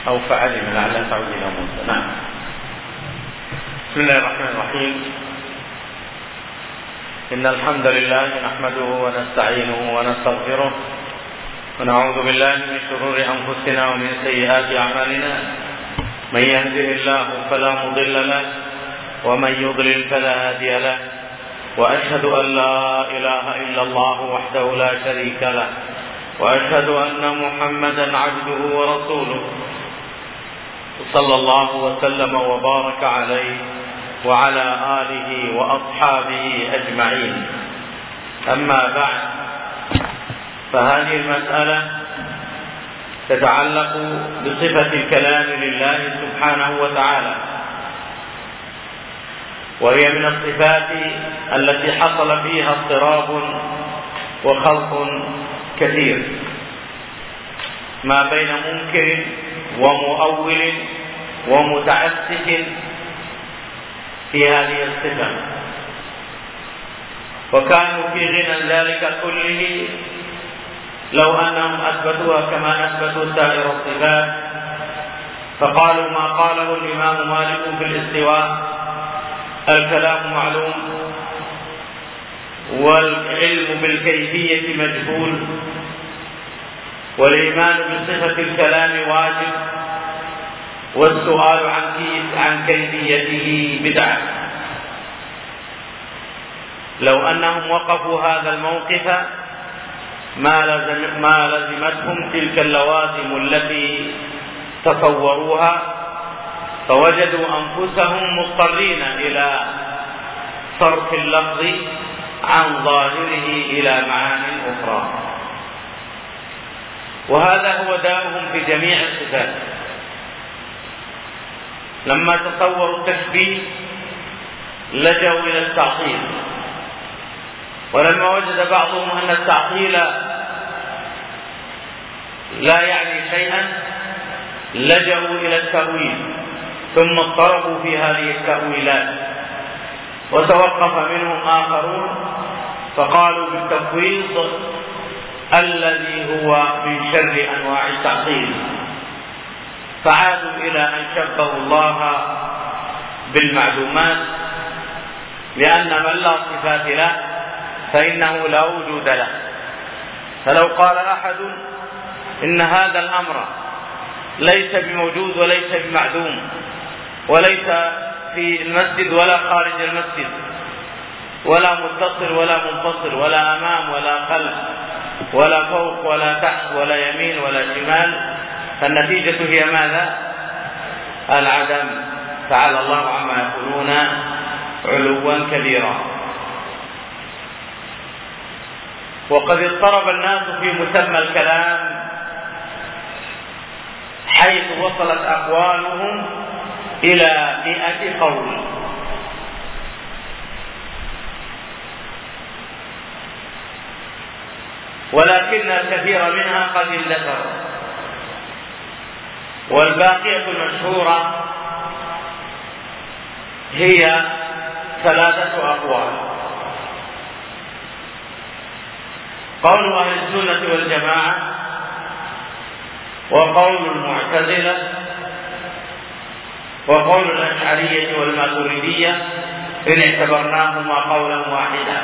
أو فعلم لعل تعود إلى موسى. نعم. بسم الله الرحمن الرحيم. إن الحمد لله نحمده ونستعينه ونستغفره ونعوذ بالله من شرور أنفسنا ومن سيئات أعمالنا. من يهده الله فلا مضل له ومن يضلل فلا هادي له، وأشهد أن لا إله إلا الله وحده لا شريك له، وأشهد أن محمدا عبده ورسوله صلى الله وسلم وبارك عليه وعلى آله وأصحابه أجمعين. أما بعد، فهذه المسألة تتعلق بصفة الكلام لله سبحانه وتعالى، وهي من الصفات التي حصل فيها اضطراب وخلط كثير ما بين منكر ومؤول ومتعسف في هذه الصفة، وكانوا في غنى ذلك كله لو أنهم أثبتوها كما أثبتوا سائر الصفات، فقالوا ما قاله الإمام مالك في الاستواء: الكلام معلوم والعلم بالكيفية مجهول، والإيمان بصفة الكلام واجب، والسؤال عن كيفيته بدعة. لو أنهم وقفوا هذا الموقف ما لزمتهم تلك اللوازم التي تصوروها، فوجدوا أنفسهم مضطرين إلى صرف اللفظ عن ظاهره إلى معان أخرى، وهذا هو داؤهم في جميع الصفات. لما تصوروا التشبيه لجوا إلى التعطيل، ولما وجد بعضهم أن التعطيل لا يعني شيئا لجوا إلى التأويل، ثم اضطربوا في هذه التأويلات، وتوقف منهم آخرون فقالوا بالتفويض الذي هو من شر أنواع التعطيل، فعادوا إلى أن شبهوا الله بالمعلومات، لأن من لا صفات له فإنه لا وجود له. فلو قال أحد إن هذا الأمر ليس بموجود وليس بمعدوم، وليس في المسجد ولا خارج المسجد، ولا متصل ولا منفصل، ولا أمام ولا خلف، ولا فوق ولا تحت، ولا يمين ولا شمال، فالنتيجة هي ماذا؟ العدم. تعالى الله عما يقولون علوا كبيرا. وقد اضطرب الناس في مسمى الكلام، حيث وصلت أقوالهم إلى 100 قول، ولكن الكثير منها قد اندثر، والباقية المشهورة هي 3 أقوال: قول أهل السنة والجماعة، وقول المعتزلة، وقول الأشعرية والماتريدية إن اعتبرناهما قولا واحدا.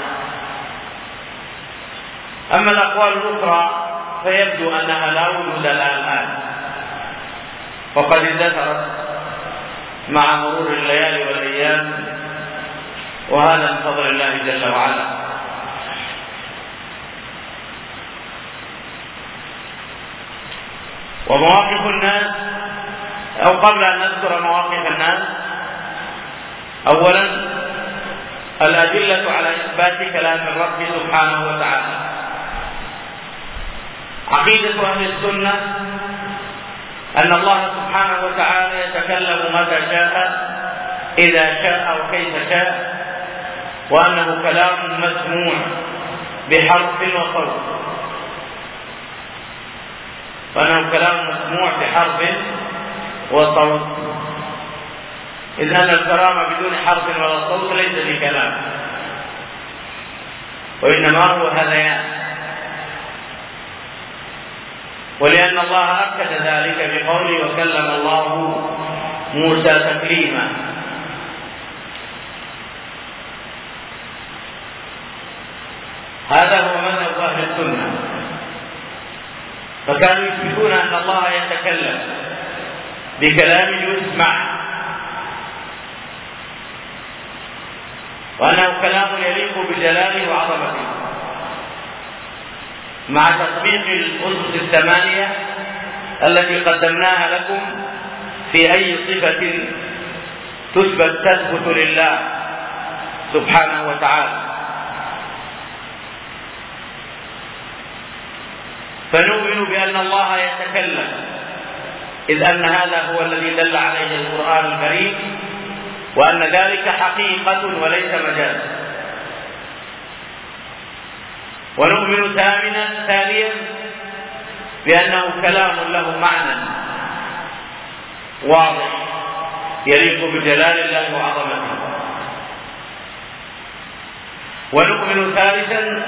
أما الأقوال الأخرى فيبدو أنها لا وجود لها الآن، وقد اندثرت مع مرور الليالي والأيام، وهذا من فضل الله جل وعلا. ومواقف الناس، أو قبل أن نذكر مواقف الناس، أولا الأدلة على إثبات كلام الرب سبحانه وتعالى. عقيدة أهل السنة أن الله سبحانه وتعالى يتكلم متى شاء، إذا شاء وكيف شاء، وأنه كلام مسموع بحرف وصوت، وأنه كلام مسموع بحرف وصوت، إذ أن الكلام بدون حرف ولا صوت ليس بكلام، وإنما هو هذيان. ولأن لأن الله أكد ذلك بقوله وكلم الله موسى تكليما. هذا هو مذهب أهل السنة، فكانوا يثبتون أن الله يتكلم بكلام يسمع، وأنه كلام يليق بجلاله وعظمته، مع تطبيق الأسس الثمانية التي قدمناها لكم في أي صفة تثبت لله سبحانه وتعالى. فنؤمن بأن الله يتكلم، إذ أن هذا هو الذي دل عليه القرآن الكريم، وأن ذلك حقيقة وليس مجاز. ونؤمن ثانيا بأنه كلام له معنى واضح يليق بجلال الله وعظمته. ونؤمن ثالثا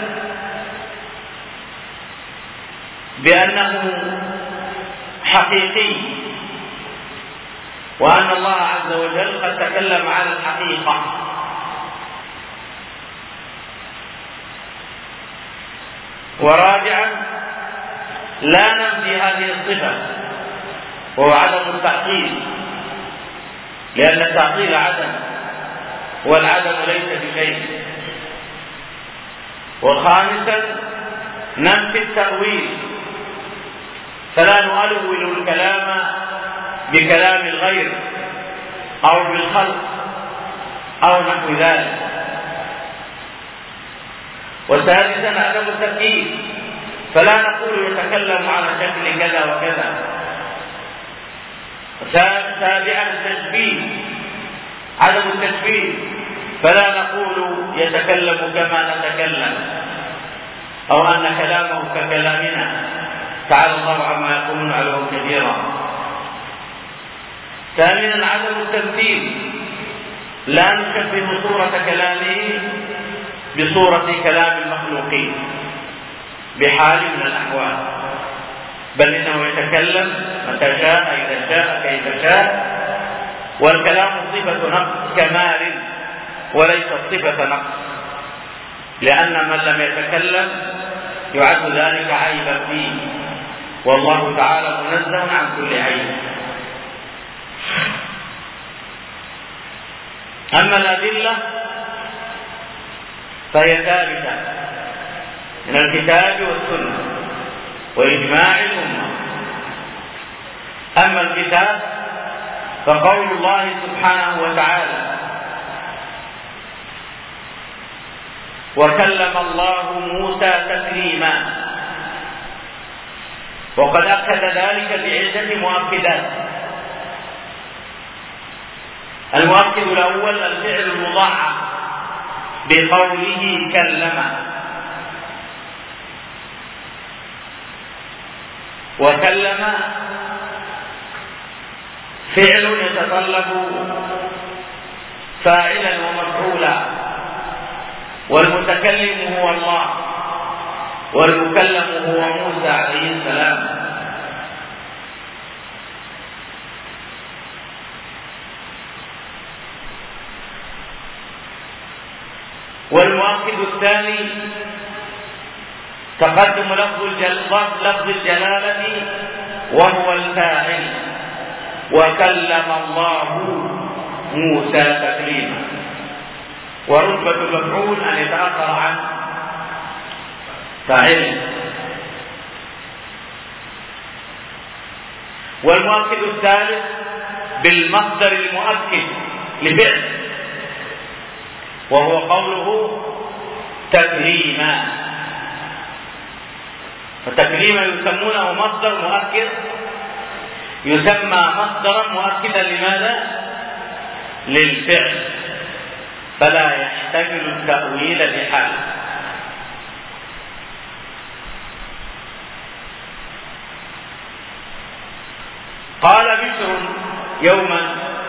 بأنه حقيقي، وأن الله عز وجل قد تكلم عن الحقيقة. ورابعا لا ننفي هذه الصفة، وهو عدم التعطيل، لأن التعطيل عدم، والعدم ليس بشيء. وخامسا ننفي التأويل، فلا نؤول الكلام بكلام الغير أو بالخلق أو نحو ذلك. وسادسا عدم التكييف، فلا نقول يتكلم على شكل كذا وكذا. سابعا التشبيه، عدم التشبيه، فلا نقول يتكلم كما نتكلم أو أن كلامه ككلامنا، تعالى الله عما يقولون علوا كثيرا. ثامنا عدم التمثيل، لا نشبه صورة كلامه بصورة كلام المخلوقين بحال من الأحوال، بل إنه يتكلم متى شاء إذا شاء كيف شاء، والكلام صفة نقص كمال وليست صفة نقص، لأن من لم يتكلم يعد ذلك عيبا فيه، والله تعالى منزه عن كل عيب. أما الأدلة فهي ثابتة من الكتاب والسنة وإجماع الأمة. أما الكتاب فقول الله سبحانه وتعالى وكلم الله موسى تكليما، وقد أكد ذلك بعدة مؤكدات. المؤكد الأول الفعل المضاعف بقوله كلم، وكلم فعل يتطلب فاعلا ومفعولا، والمتكلم هو الله والمكلم هو موسى عليه السلام. والمؤكد الثاني تقدم لفظ الجلالة وهو الفاعل، وكلم الله موسى تكليما، ورتبة المفعول أن يتأخر عن فاعله. والمؤكد الثالث بالمصدر المؤكد لفعل، وهو قوله تكليما. فتكليما يسمونه مصدر مؤكد، يسمى مصدرا مؤكدا لماذا؟ للفعل، فلا يحتمل التأويل بحال. قال بشر يوما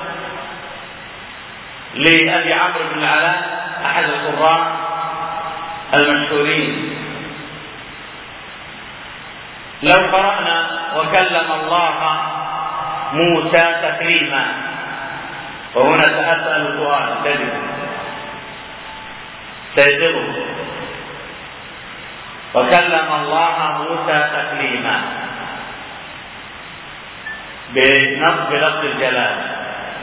لأبي عمرو بن العلاء أحد القراء المشهورين: لو قرأنا وكلم الله موسى تكليما، وهنا سأسأل سؤال سيجره، وكلم الله موسى تكليما بنصب لفظ الجلالة،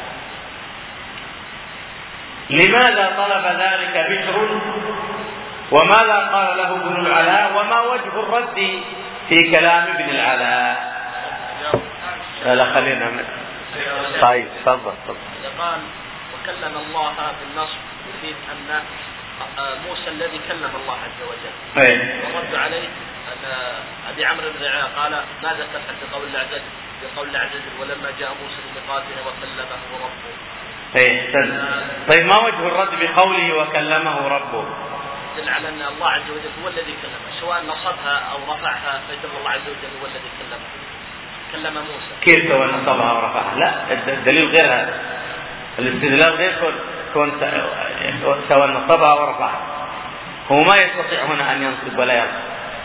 لماذا طلب ذلك بشر؟ وماذا قال له ابن العلاء؟ وما وجه الرد في كلام ابن العلاء؟ لا خلينا طيب تفضل. قال وكلم الله بالنصب يفيد ان موسى الذي كلم الله عز وجل. ورد عليه ان ابي عمرو بن العلاء قال ماذا تفعل بقول الله عز وجل ولما جاء موسى لميقاتنا وكلمه ربه. طيب ما وجه الرد بقوله وكلمه ربه؟ يدل على ان الله عز وجل هو الذي كلمه، سواء نصبها او رفعها فيدل الله عز وجل هو الذي كلم موسى. كيف سواء نصبها او رفعها؟ لا، الدليل غير هذا، الاستدلال غير كون سواء نصبها او رفعها. هو ما يستطيع هنا ان ينصب ولا يرفع.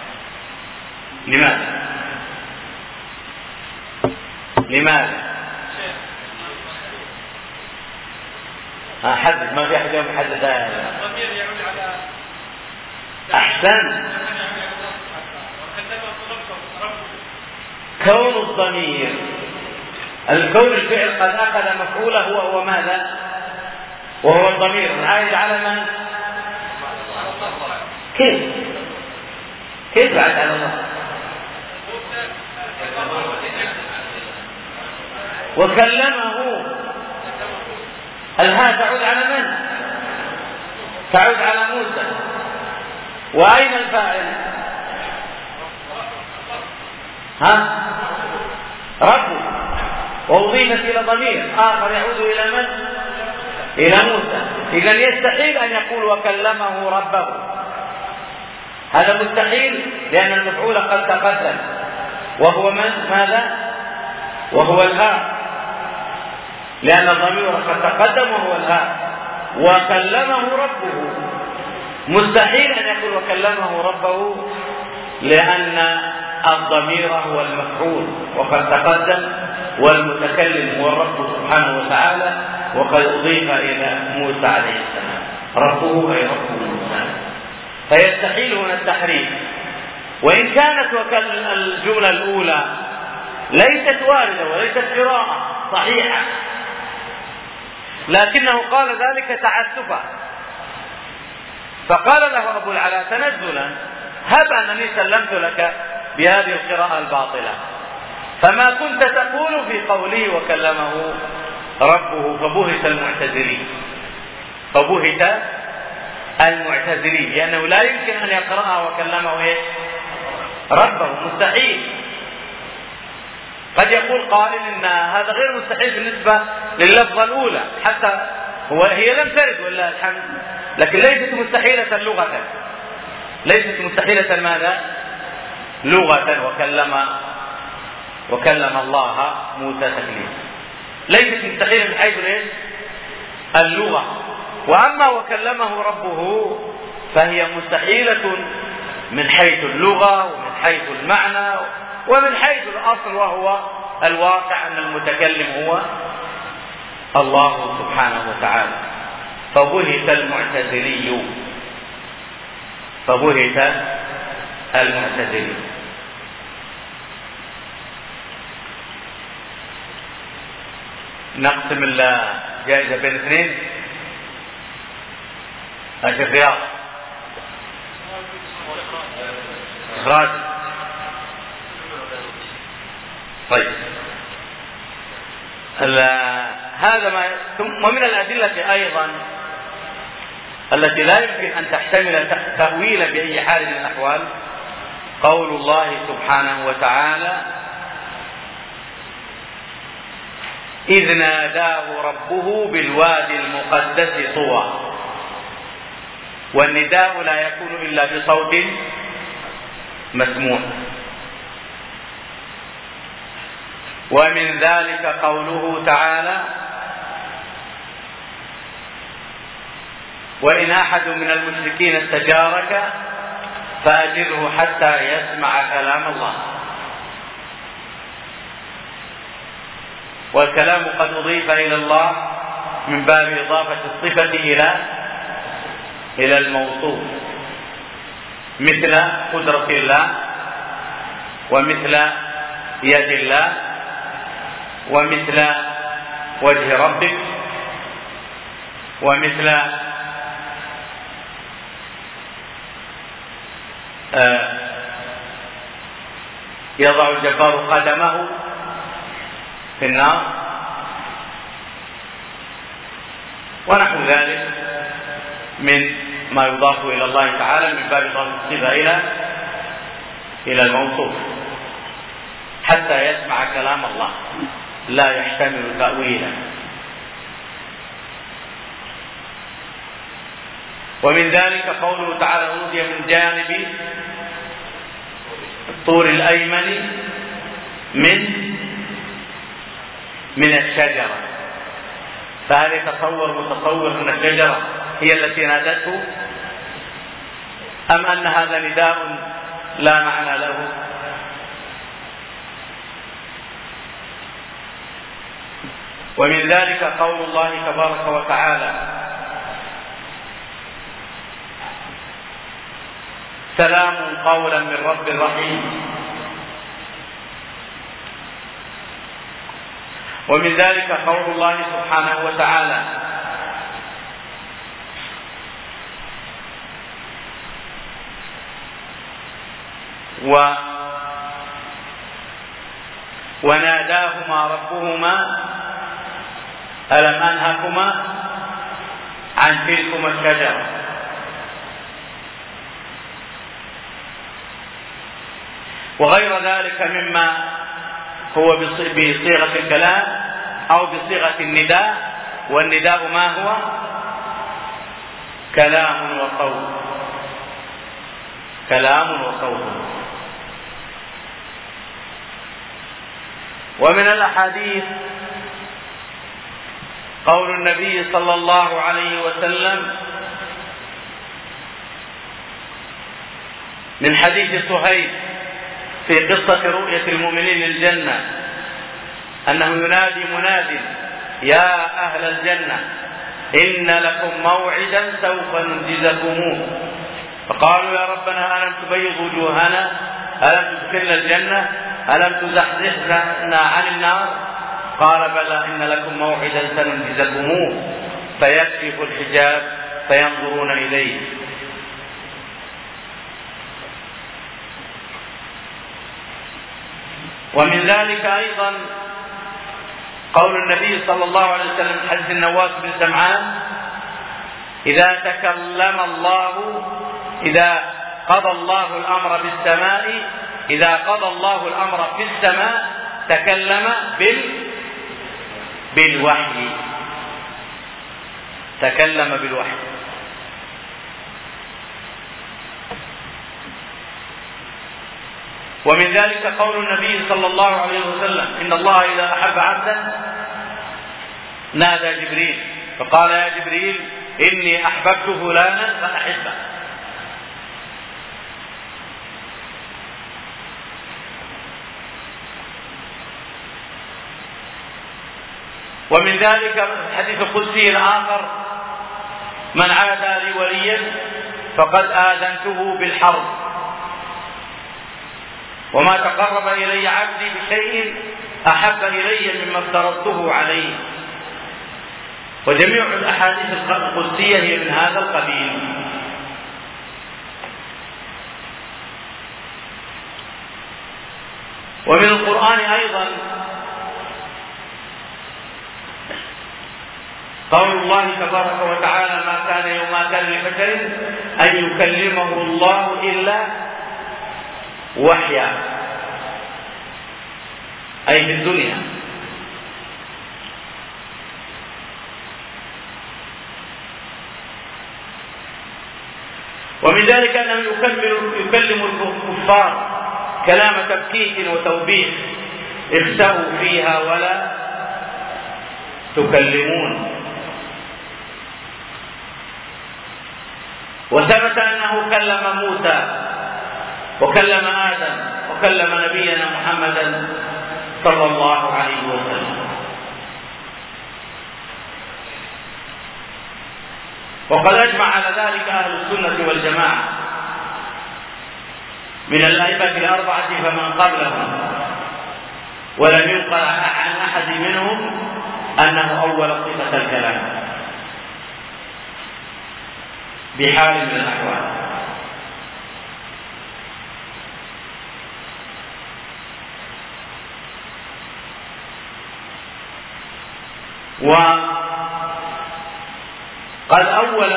لماذا؟ حدث، ما في احد يوم يحدث هذا. احسن، كون الضمير الكون الفعل قد اخذ مفعوله وهو ماذا؟ وهو الضمير العائد على من؟ كيف عائد على الله؟ وكلمه الهاء تعود على من؟ تعود على موسى. وأين الفاعل؟ ربه، وأضيفت إلى ضمير آخر يعود إلى من؟ إلى موسى. إذن يستحيل أن يقول وكلمه ربه، هذا مستحيل لأن المفعول قد تقدم وهو من؟ ماذا؟ وهو الهاء، لأن الضمير قد تقدم وهو الهاء. وكلمه ربه مستحيل أن يقول وكلمه ربه لأن الضمير هو المفعول وقد تقدم، والمتكلم هو الرب سبحانه وتعالى، وقد أضيف إلى موسى عليه السلام ربه أي رب موسى، فيستحيل هنا التحريف. وإن كانت الجملة الأولى ليست واردة وليست قراءة صحيحة، لكنه قال ذلك تعسفا، فقال له أبو العلاء تنزلا هب أنني سلمت لك بهذه القراءة الباطلة، فما كنت تقول في قوله وكلمه ربه؟ فبهت المعتزلين لأنه لا يمكن أن يقرأها وكلمه ربه، مستحيل. قد يقول قائل إن هذا غير مستحيل بالنسبة لللفظة الأولى، حتى هي لم ترد ولله الحمد، لكن ليست مستحيلة لغة، ليست مستحيلة ماذا؟ لغة. وكلم الله موسى تكليما، ليست مستحيلة من حيث اللغة. وأما وكلمه ربه فهي مستحيلة من حيث اللغة ومن حيث المعنى ومن حيث الأصل، وهو الواقع أن المتكلم هو الله سبحانه وتعالى. فبهت المعتزلي. نقسم الجائزة بين اثنين. أشرف رياض إخراج. طيب هذا ما. ومن الأدلة أيضا التي لا يمكن أن تحتمل تأويلا بأي حال من الأحوال قول الله سبحانه وتعالى إذ ناداه ربه بالوادي المقدس طوى. والنداء لا يكون إلا بصوت مسموع. ومن ذلك قوله تعالى وإن أحد من المشركين استجارك فأجره حتى يسمع كلام الله. والكلام قد أضيف إلى الله من باب إضافة الصفة إلى الموصوف، مثل قدرة الله، ومثل يد الله، ومثل وجه ربك، ومثل يضع الجبار قدمه في النار ونحو ذلك من ما يضاف إلى الله تعالى من باب إضافة الصفة إلى الموصوف، حتى يسمع كلام الله لا يحتمل تأويلا. ومن ذلك قوله تعالى: أوتي من جانب الطور الأيمن من الشجرة. فهل يتصور متصور أن الشجرة هي التي نادته، أم أن هذا نداء لا معنى له؟ ومن ذلك قول الله تبارك وتعالى: سلام قولا من رب رحيم. ومن ذلك قول الله سبحانه وتعالى: وناداهما ربهما ألم أنهكما عن تلكما الشجرة. وغير ذلك مما هو بصيغة الكلام أو بصيغة النداء، والنداء ما هو؟ كلام وصوت. ومن الأحاديث قول النبي صلى الله عليه وسلم من حديث صهيب في قصة رؤية المؤمنين للجنة أنه ينادي مناد: يا أهل الجنة إن لكم موعدا سوف ننجزكموه. فقالوا: يا ربنا ألم تبيض وجوهنا، ألم تدخلنا الجنة، ألم تزحزحنا عن النار؟ قال: بلى، إن لكم موعدا سننجزكموه. فيكشف الحجاب فينظرون إليه. ومن ذلك أيضا قول النبي صلى الله عليه وسلم حديث النواس بن سمعان: إذا قضى الله الأمر في السماء تكلم بالوحي. ومن ذلك قول النبي صلى الله عليه وسلم: إن الله إذا أحب عبدا نادى جبريل فقال: يا جبريل إني أحببت فلانا فأحبه. ومن ذلك الحديث القدسي الآخر: من عادى لي وليا فقد آذنته بالحرب، وما تقرب إلي عبدي بشيء أحب إلي مما افترضته عليه. وجميع الأحاديث القدسية هي من هذا القبيل. ومن القرآن أيضا قول الله تبارك وتعالى: ما كان لبشر أن يكلمه الله إلا وحيا، أي في الدنيا. ومن ذلك أنه يكلم الكفار كلام تبكيت وتوبيخ: اخسأوا فيها ولا تكلمون. وثبت أنه كلم موسى وكلم آدم وكلم نبينا محمدا صلى الله عليه وسلم. وقد أجمع على ذلك أهل السنة والجماعة من الأئمة الأربعة فمن قبلهم، ولم ينقل عن أحد منهم أنه أول صفة الكلام بحال من الأحوال. وقد أول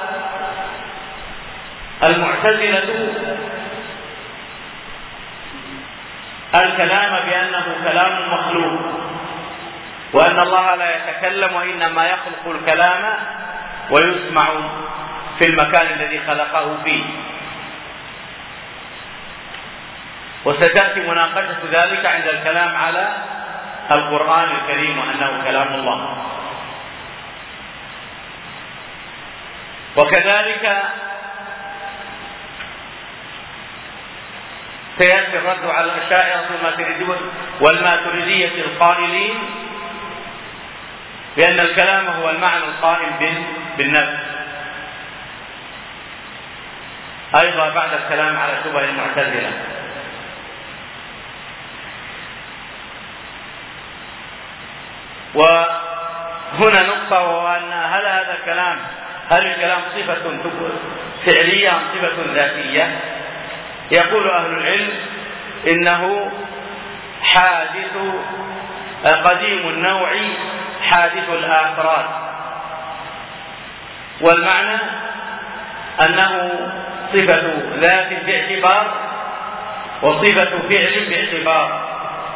المعتزلة الكلام بأنه كلام مخلوق، وأن الله لا يتكلم وإنما يخلق الكلام ويسمع في المكان الذي خلقه فيه. وستأتي مناقشة ذلك عند الكلام على القرآن الكريم وأنه كلام الله. وكذلك سيأتي الرد على الأشاعرة والماتريدية القائلين بأن الكلام هو المعنى القائم بالنفس، أيضا بعد الكلام على شبه المعتزلة. وهنا نقطة، وأن هل هذا الكلام صفة فعلية أم صفة ذاتية؟ يقول أهل العلم إنه حادث قديم النوع حادث الآفراد، والمعنى أنه صفة ذات باعتبار وصفة فعل باعتبار،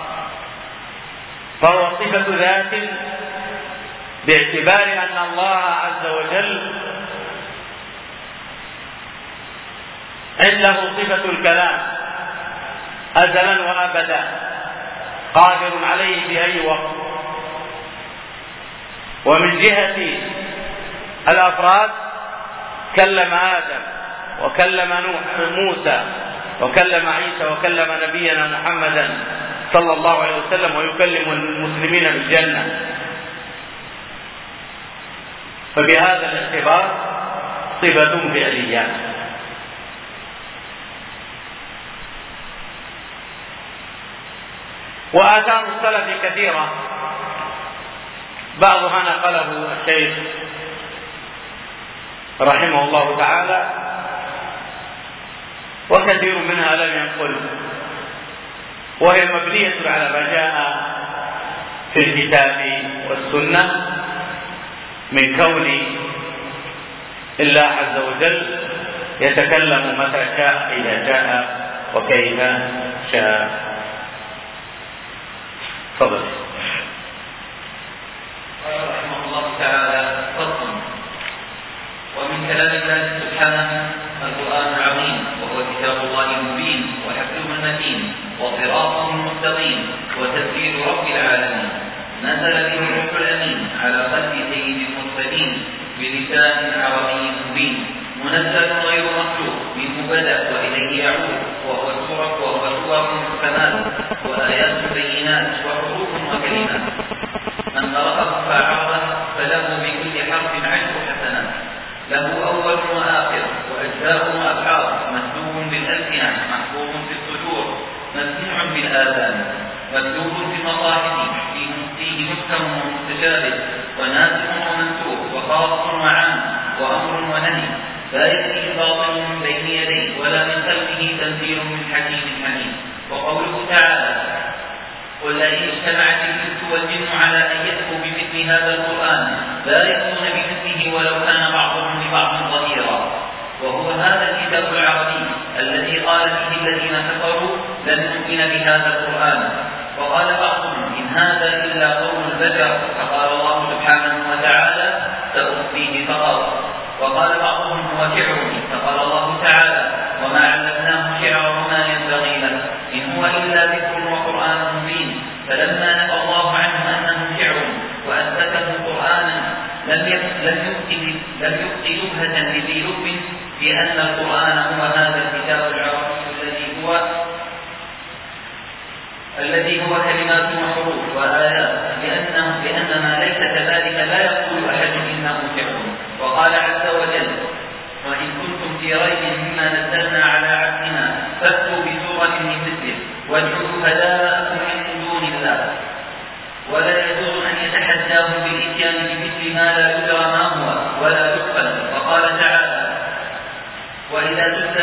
فهو صفة ذات باعتبار أن الله عز وجل عنده صفة الكلام أزلا وأبدا، قادر عليه في أي وقت. ومن جهة الأفراد كلم آدم وكلم موسى وكلم عيسى وكلم نبينا محمدا صلى الله عليه وسلم، ويكلم المسلمين بالجنة. فبهذا الاعتبار صفة فعلية. وآثار السلف كثيرة، بعضها نقله الشيخ رحمه الله تعالى، وكثير منها لم ينقل، وهي مبنية على ما جاء في الكتاب والسنة من كون الله عز وجل يتكلم متى شاء إذا شاء وكيف شاء. تفضل. قال رحمه الله تعالى: فصل. ومن كلام الله سبحانه القرآن العظيم، وهو كتاب الله المبين وحبله المتين وصراطه المستقيم وتدبير رب العالمين، نزل به الروح الأمين على قلب سيد المرسلين بلسان عربي مبين، منزل غير مخلوق، منه بدأ وإليه يعود، وهو سورة محكمات وآيات بينات وحروف وكلمات. من قرأه فعرضه فله بكل حرف عشر حسنات، له أول وآخر وأجزاء وأبعاد، مكتوب بالألسنة محفوظ في الصدور مسموع بالآذان، مكتوب في المصاحف فيه محكم ومتشابه وناسخ ومنسوخ وخاص وعام وأمر ونهي، لا يأتيه باطل من بين يديه ولا من خلفه تنزيل من حكيم حميد. وقوله تعالى: قل لئن اجتمعت الإنس والجن على أن يأتوا بمثل هذا القرآن لا يأتون بمثله ولو كان بعضهم لبعض ظهيرا. وهو هذا الكتاب العربي الذي قال فيه الذين كفروا لن نؤمن بهذا القرآن. وقال بعضهم: إن هذا إلا قول البشر، فقال الله سبحانه وتعالى: سأخفيه فقط. وقال بعضهم: هو شعر، فقال الله تعالى: وما علمناه شعرا وما ينبغي له، إن هو إلا ذكر وقرآن مبين. فلما نفى الله عنه أنه شعر وأثبته قرآنا لم يؤت شبهة لذي لب بأن القرآن هو هذا الكتاب العربي الذي هو كلمات وحروف وآيات، لأن ما ليس كذلك لا يقول أحد إنه شعر. وقال عز وجل: في ريب مما نزلنا على عبدنا فأتوا بسورة من مثله وادعوا شهداءكم من دون الله ولا يجوز أن يتحداهم بالإتيان بمثل ما لا يدرى ما هو ولا يقبل. وقال تعالى وإذا تتلى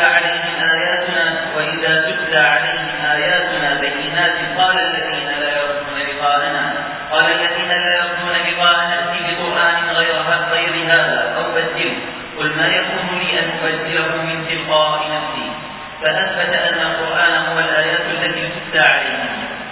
عليهم آياتنا بينات قال الذين لا يرجون لقاءنا ائت بقرآن غير هذا أو بدله قل ما يكون لي أن أبدله من تلقاء نفسي فأثبت أن القرآن هو الآيات التي تتلى عليهم.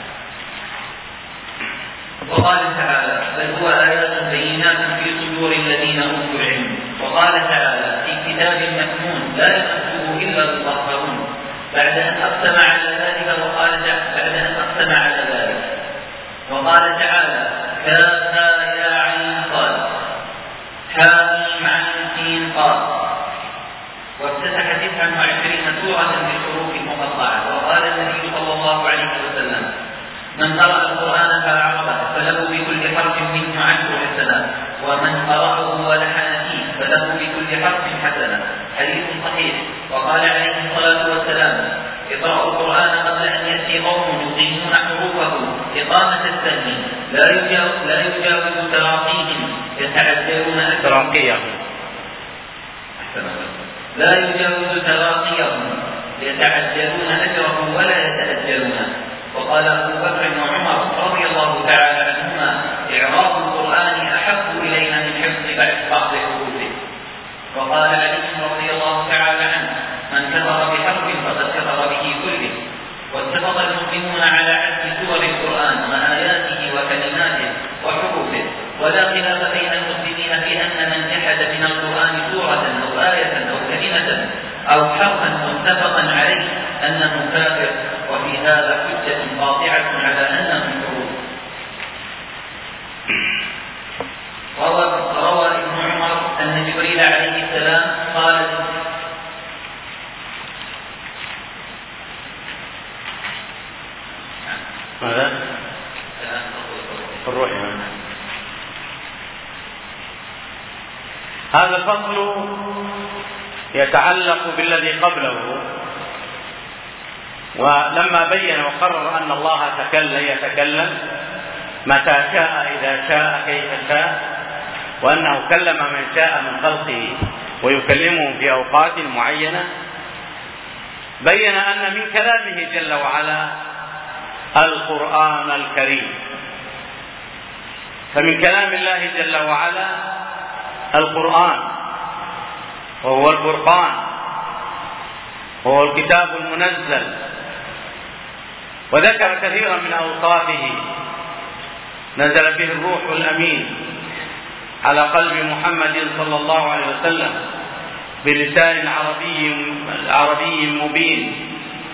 وقال تعالى بل هو آيات بينات في صدور الذين أوتوا العلم. وقال تعالى في كتاب مكنون لا يمسه إلا المطهرون بعد أن أقسم على ذلك. وقال تعالى كافها يا عين صاد حاميم عين سين قاف وافتتح 29 سورة بالحروف المقطعة. وقال النبي صلى الله عليه وسلم من قرأ القرآن فأعرضه فله بكل حرف منه 10 حسنات ومن قرأه ولحن فيه فله بكل حرف حسنة. حديث صحيح. وقال عليه الصلاة والسلام اقرأوا القرآن قبل أن يأتي قوم يقيمون حروفه إقامة السن لا يجاوز تراقيهم يتعجلون أجره ولا يتأجلونه. وقال أبو بكر وعمر رضي الله تعالى عنهما إعراب القرآن أحب إلينا من حفظ بعض حروفه. وقال علي رضي الله تعالى عنه من كفر بحرف فقد كفر به كله. واتفق المسلمون على عد سور القرآن وآياته وكلماته وحروفه ولا خلاف بين المسلمين في أن من جحد من القرآن سورة أو آية أو كلمة أو حرفا متفقا عليه أنه كافر. وفي هذا حجة قاطعة على أنه حروف. روى ابن عمر أن جبريل عليه السلام قال ماذا؟ الرؤيا. هذا الفصل يتعلق بالذي قبله. ولما بين وقرر أن الله يتكلم متى شاء إذا شاء كيف شاء وأنه كلم من شاء من خلقه ويكلمهم في أوقات معينة بين أن من كلامه جل وعلا القرآن الكريم. فمن كلام الله جل وعلا القرآن وهو الفرقان وهو الكتاب المنزل. وذكر كثيرا من أوصافه نزل به الروح الأمين على قلب محمد صلى الله عليه وسلم بلسان عربي مبين.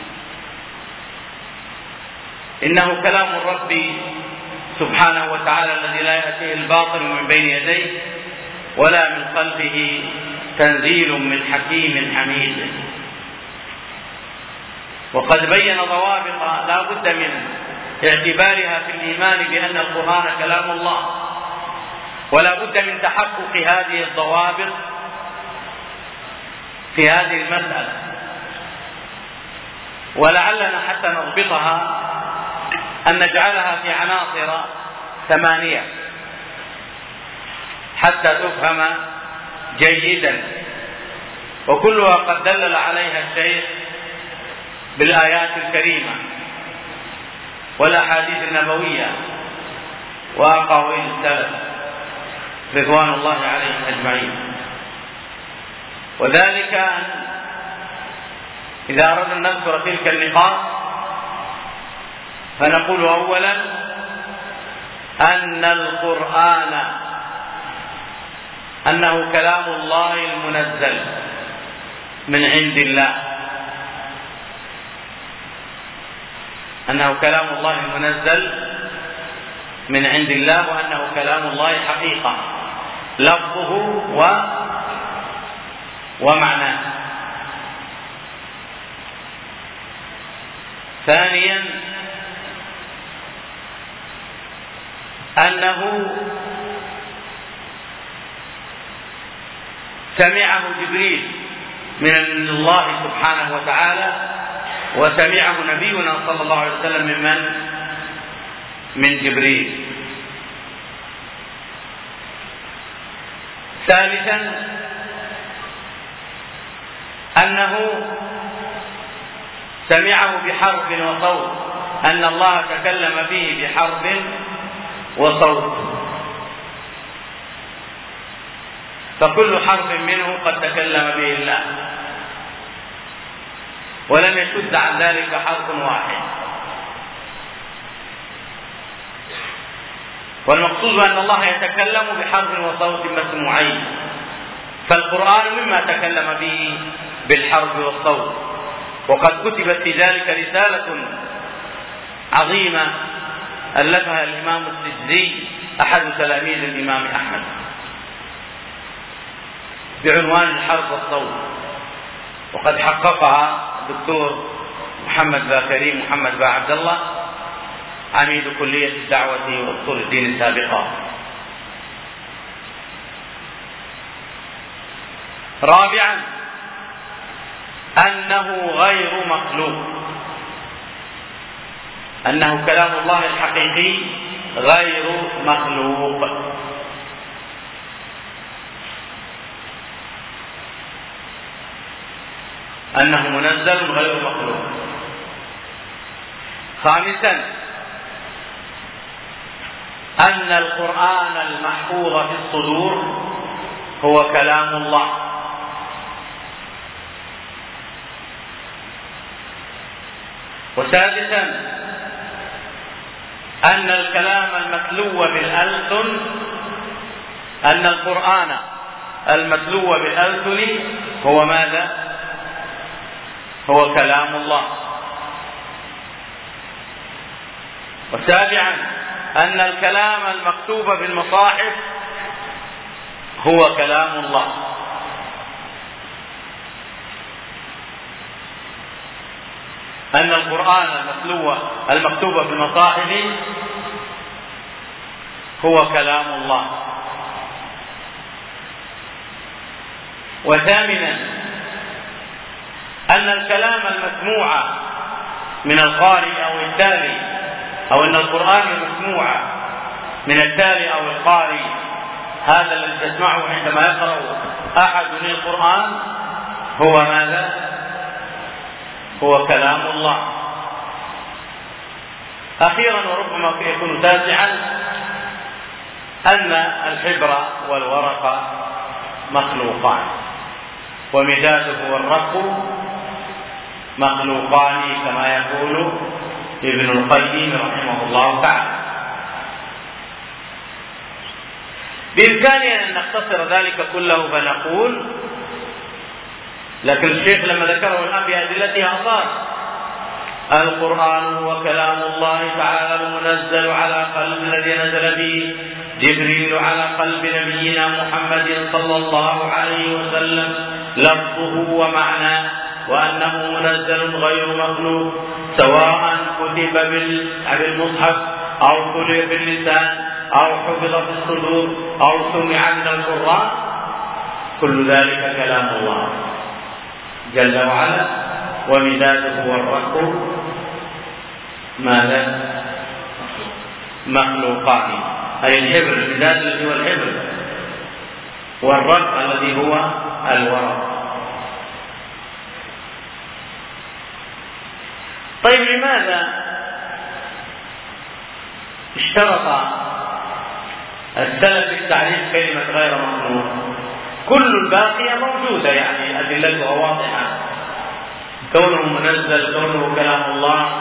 إنه كلام الرب سبحانه وتعالى الذي لا يأتيه الباطل من بين يديه ولا من خلفه تنزيل من حكيم حميد. وقد بين ضوابط لا بد من اعتبارها في الإيمان بأن القرآن كلام الله ولا بد من تحقق هذه الضوابط في هذه المسألة. ولعلنا حتى نضبطها أن نجعلها في عناصر 8 حتى تفهم جيدا. وكلها قد دلل عليها الشيخ بالآيات الكريمة والأحاديث النبوية وأقاويل السلف رضوان الله عليهم أجمعين. وذلك أن إذا أردنا أن نذكر تلك النقاط فنقول أولا أن القرآن أنه كلام الله المنزل من عند الله، أنه كلام الله المنزل من عند الله وأنه كلام الله حقيقة لفظه ومعناه. ثانيا أنه سمعه جبريل من الله سبحانه وتعالى، وسمعه نبينا صلى الله عليه وسلم من جبريل. ثالثا أنه سمعه بحرف وصوت، أن الله تكلم به بحرف وصوت، فكل حرف منه قد تكلم به الله، ولم يشد عن ذلك حرف واحد. والمقصود أن الله يتكلم بحرف وصوت مسموعين، فالقرآن مما تكلم به بالحرف والصوت. وقد كتبت في ذلك رسالة عظيمة ألفها الإمام السجزي أحد تلاميذ الإمام أحمد بعنوان الحرف والصوت، وقد حققها الدكتور محمد باكريم محمد با عبد الله عميد كلية الدعوة وأصول الدين السابقة. رابعا أنه غير مخلوق، أنه كلام الله الحقيقي غير مخلوق. أنه منزل غير مخلوق. خامسا أن القرآن المحفوظ في الصدور هو كلام الله. وسادسا أن الكلام المتلو بالألسن، أن القرآن المتلو بالألسن هو ماذا؟ هو كلام الله. وسابعا أن الكلام المكتوب بالمصاحف هو كلام الله. أن القرآن المكتوب في المصاحف هو كلام الله. وثامنا أن الكلام المسموع من القارئ أو التالي، أو أن القرآن المسموع من التالي أو القارئ، هذا الذي تسمعه عندما يقرأ أحد القرآن هو ماذا؟ هو كلام الله. أخيرا وربما يكون تاسعا أن الحبر والورق مخلوقان، ومداده والرق مخلوقان كما يقول ابن القيم رحمه الله تعالى. بإمكاننا أن نختصر ذلك كله فنقول، لكن الشيخ لما ذكره الآن بأدلتها أصار: القرآن هو كلام الله تعالى المنزل على قلب الذي نزل به جبريل على قلب نبينا محمد صلى الله عليه وسلم لفظه ومعناه، وأنه منزل غير مخلوق، سواء كتب بالمصحف أو كتب باللسان أو حفظ في الصدور أو سمع من القرآن، كل ذلك كلام الله جل وعلا. ومداده والرق ماذا؟ مخلوقان، أي الحبر، المداد الذي هو الحبر، والرق الذي هو الورق. طيب لماذا اشترط السلف التعريف كلمة غير مخلوق؟ كل الباقية موجودة، يعني أدلتها واضحة، كونه منزل، كونه كلام الله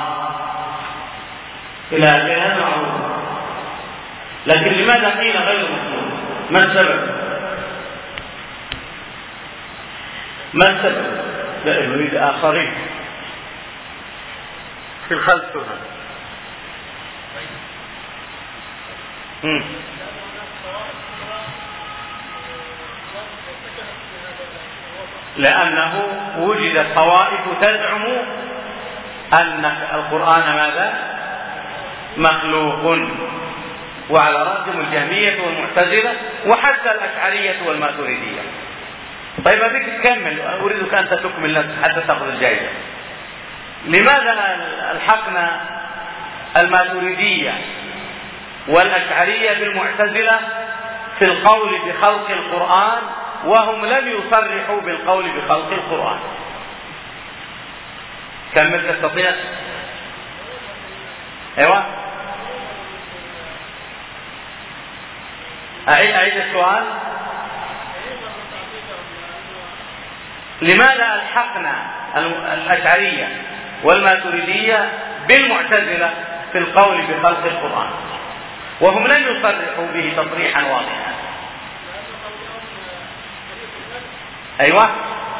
إلى آخره معروف. لكن لماذا قيل غير مخلوق؟ ما السبب؟ ما السبب؟ لا نريد آخرين في الخلف هنا. لأنه وجد طوائف تزعم أن القرآن ماذا؟ مخلوق، وعلى رأسهم الجهمية والمعتزلة وحتى الأشعرية والماتريدية. طيب أبيك تكمل، أريدك أنت تكمل نفسك حتى تأخذ الجائزة. لماذا ألحقنا الماتريدية والأشعرية بالمعتزلة في القول بخلق القرآن وهم لم يصرحوا بالقول بخلق القرآن؟ كمل تستطيع؟ ايوه اعيد السؤال. لماذا الحقنا الاشعريه والماتريديه بالمعتزله في القول بخلق القران وهم لم يصرحوا به تصريحا واضحا؟ ايوه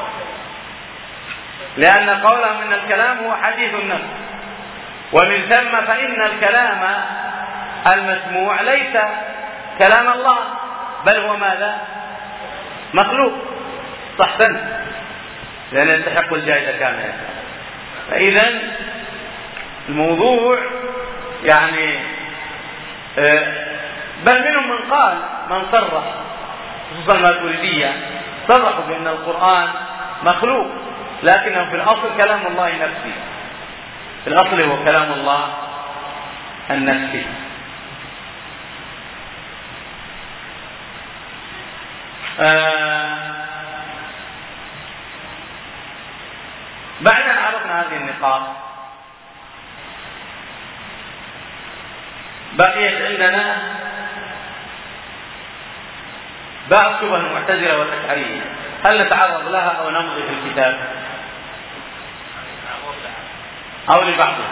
لأن قولهم إن الكلام هو حديث النفس، ومن ثم فإن الكلام المسموع ليس كلام الله بل هو ماذا؟ مخلوق. صحتن لأن يستحق الجائزة كاملة. فإذا الموضوع يعني بل منهم من قال، من صرح خصوصا الماتريدية صرحوا بأن القرآن مخلوق، لكنه في الأصل كلام الله نفسي، في الأصل هو كلام الله النفسي. بعد أن عرفنا هذه النقاط بقيت عندنا بعض شبه المعتزلة والأشعرية، هل نتعرض لها أو نمضي في الكتاب أو لبعضها؟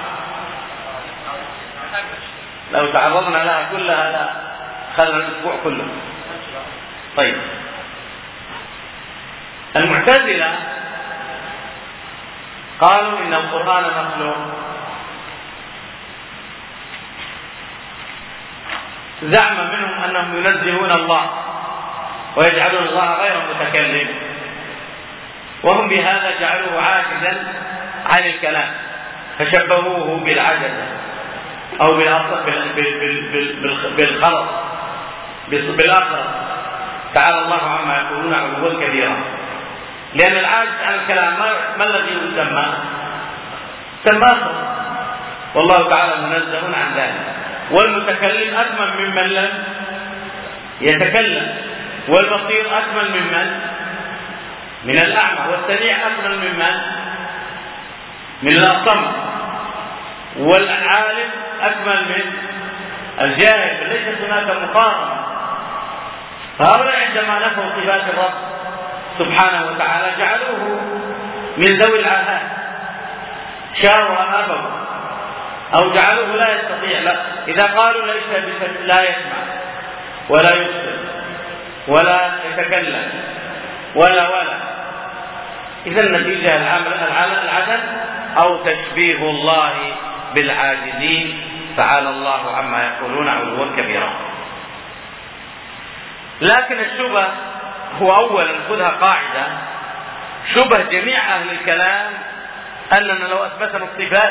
لو تعرضنا لها كلها لا خلال الأسبوع كله. طيب المعتزلة قالوا إن القرآن مخلوق، زعم منهم أنهم ينزهون الله ويجعلون الله غير متكلم، وهم بهذا جعلوه عاجزا عن الكلام فشبهوه بالعجزة أو بالخلط بالآخرة. تعالى الله عما يقولون علوا كبيرا. لأن العاجز عن الكلام ما الذي يسمى؟ سماه، والله تعالى منزه عن ذلك. والمتكلم أكمل ممن لم يتكلم، والبصير أكمل من الأعمى، والسميع أكمل من الأصم، والعالم أكمل من الجاهل، ليست هناك مقارنة. فهؤلاء عندما نفوا صفات الرب سبحانه وتعالى جعلوه من ذوي العاهات، شاروا أم أبوا، أو جعلوه لا يستطيع. لا، إذا قالوا ليس لا يسمع ولا يبصر ولا يتكلم ولا إذا النتيجة العدم أو تشبيه الله بالعاجزين، تعالى الله عما يقولون علوا كبيرا. لكن الشبه هو أولا خذها قاعدة، شبه جميع أهل الكلام أننا لو أثبتنا الصفات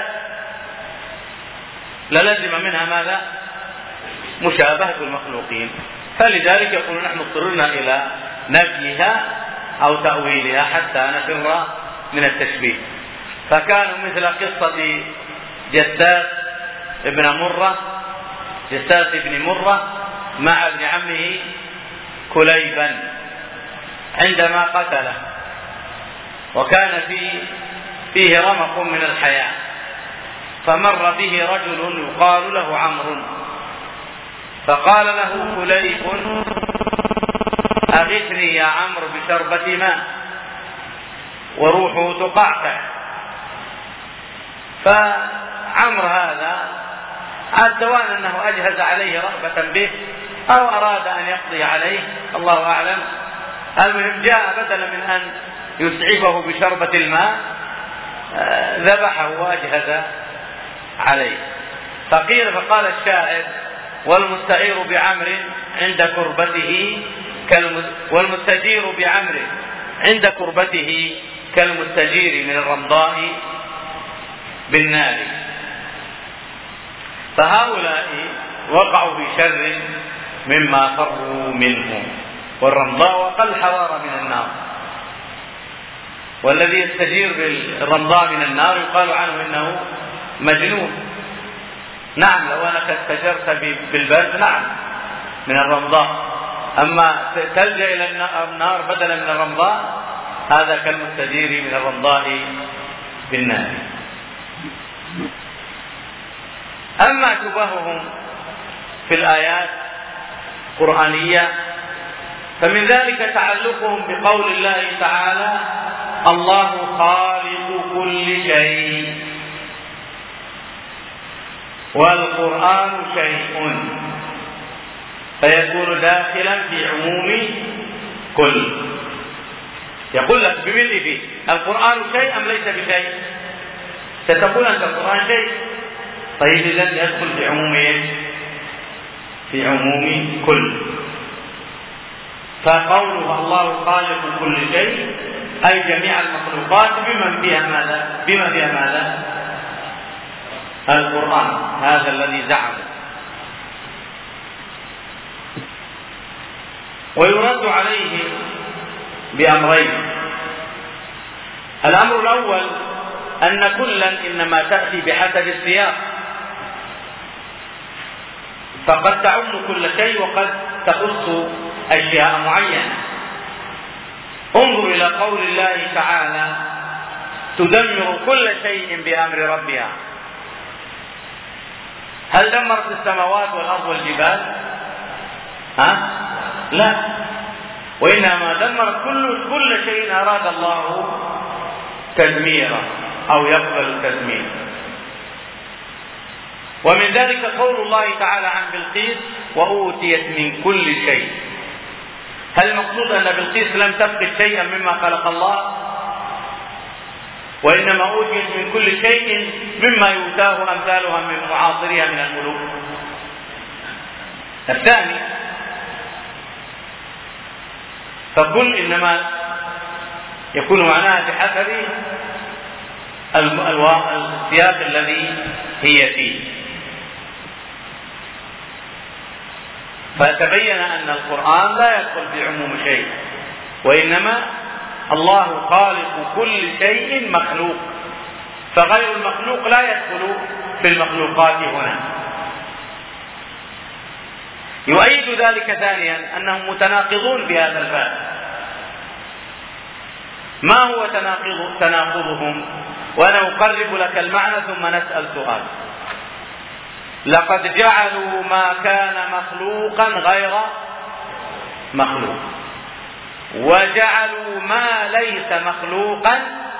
للزم منها ماذا؟ مشابهة المخلوقين. فلذلك يقول نحن اضطررنا إلى نفيها أو تأويلها حتى نفر من التشبيه. فكانوا مثل قصة جساس بن مرة مع ابن عمه كليبا عندما قتله، وكان فيه رمق من الحياة، فمر به رجل يقال له عمرو، فقال له كليب أغثني يا عمرو بشربة ماء، وروحه تقعقع. فعمرو هذا سواء أنه أجهز عليه رغبة به أو أراد أن يقضي عليه، الله أعلم، المهم جاء بدلا من أن يسعفه بشربة الماء ذبحه وأجهز عليه. فقال الشاعر: والمستعير بعمر عند كربته والمستجير بعمر عند كربته كالمستجير من الرمضاء بالنار. فهؤلاء وقعوا في شر مما فروا منه، والرمضاء أقل حرارة من النار. والذي يستجير بالرمضاء من النار يقال عنه إنه مجنون. نعم لو أنك استجرت بالبرد نعم من الرمضاء، أما تلجأ إلى النار بدلا من الرمضاء هذا كالمستجير من الرمضاء بالنار. أما شبههم في الآيات القرآنية فمن ذلك تعلقهم بقول الله تعالى الله خالق كل شيء والقرآن شيء، فيكون داخلا في عموم كل. يقول لك بملء فيه القرآن شيء أم ليس بشيء؟ ستقول أنت القرآن شيء، طيب إذن يدخل في عموم ايش؟ في عموم كل. فقوله الله خالق كل شيء أي جميع المخلوقات بما فيها ماذا؟ القرآن، هذا الذي زعمه. ويرد عليه بأمرين. الأمر الأول أن كلا إنما تأتي بحسب السياق، فقد تعم كل شيء وقد تخص أشياء معينة. انظر إلى قول الله تعالى تدمر كل شيء بأمر ربها. هل دمرت السماوات والأرض والجبال؟ لا، وإنما دمرت كل شيء أراد الله تدميره أو يقبل التدمير. ومن ذلك قول الله تعالى عن بلقيس وأوتيت من كل شيء. هل المقصود أن بلقيس لم تفقد شيئا مما خلق الله؟ وإنما أوتيت من كل شيء مما يؤتاه أمثالها من معاصرها من الملوك. الثاني فكل إنما يكون معناها بحسب السياق الذي هي فيه. فتبين أن القرآن لا يدخل في عموم شيء، وإنما الله خالق كل شيء مخلوق، فغير المخلوق لا يدخل في المخلوقات هنا. يؤيد ذلك ثانيا أنهم متناقضون في هذا الباب. ما هو تناقضهم؟ وأنا أقرب لك المعنى ثم نسأل سؤال. لقد جعلوا ما كان مخلوقا غير مخلوق، وجعلوا ما ليس مخلوقا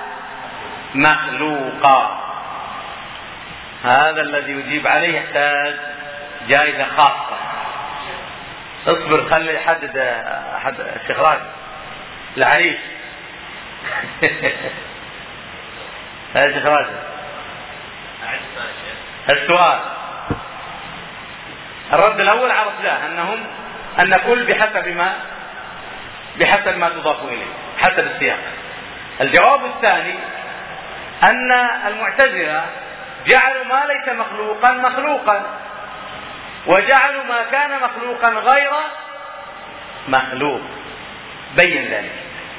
مخلوقا. هذا الذي يجيب عليه يحتاج جائزة خاصة. اصبر خلي يحدد الشيخ راجل العريس. هذا الشيخ راجل السؤال. الرد الأول عرفناه أن كل بحسب ما تضاف إليه حسب السياق. الجواب الثاني أن المعتزلة جعلوا ما ليس مخلوقا مخلوقا، وجعلوا ما كان مخلوقا غير مخلوق. بين ذلك.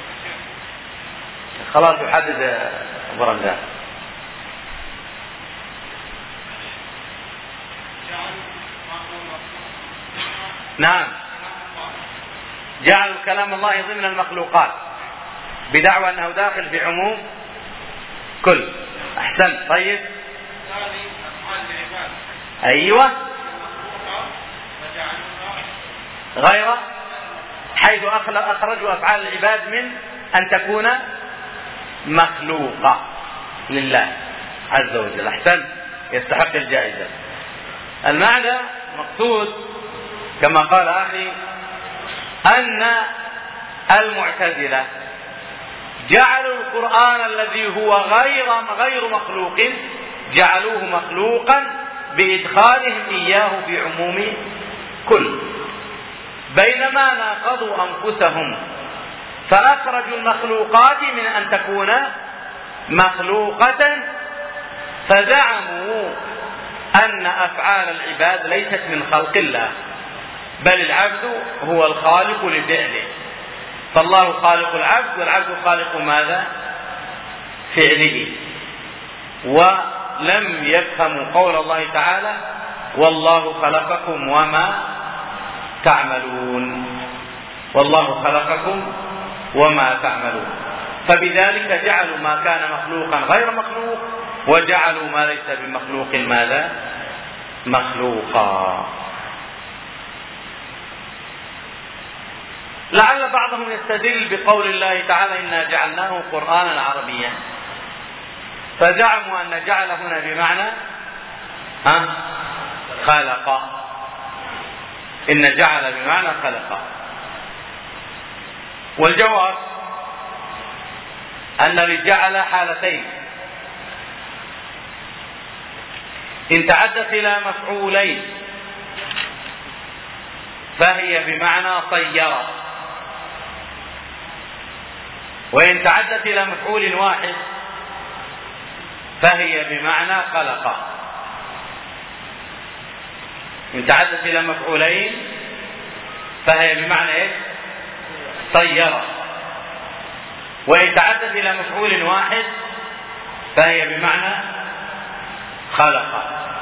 خلاص يحدد برندان. نعم، جعلوا كلام الله ضمن المخلوقات بدعوى أنه داخل في عموم كل. أحسن. طيب أيوة غير، حيث أخرجوا أفعال العباد من أن تكون مخلوقة لله عز وجل. أحسن، يستحق الجائزة. المعنى مقصود كما قال أخي أن المعتزلة جعلوا القرآن الذي هو غير مخلوق جعلوه مخلوقا بإدخالهم إياه في عموم كل، بينما ناقضوا أنفسهم فأخرجوا المخلوقات من أن تكون مخلوقة، فزعموا أن أفعال العباد ليست من خلق الله، بل العبد هو الخالق لفعله. فالله خالق العبد والعبد خالق ماذا؟ فعله، ولم يفهموا قول الله تعالى والله خلقكم وما تعملون، والله خلقكم وما تعملون، فبذلك جعلوا ما كان مخلوقا غير مخلوق، وجعلوا ما ليس بمخلوق ماذا؟ مخلوقا. لعل بعضهم يستدل بقول الله تعالى إنا جعلناه قرآنا عربيا، فزعموا أن جعل هنا بمعنى خلق، إن جعل بمعنى خلق. والجواب أن لجعل حالتين، إن تعدت إلى مفعولين فهي بمعنى صير، وإن تعدت إلى مفعول واحد فهي بمعنى خلق. إن تعدت إلى مفعولين فهي بمعنى إيه؟ صير. وإن تعدت إلى مفعول واحد فهي بمعنى خلق.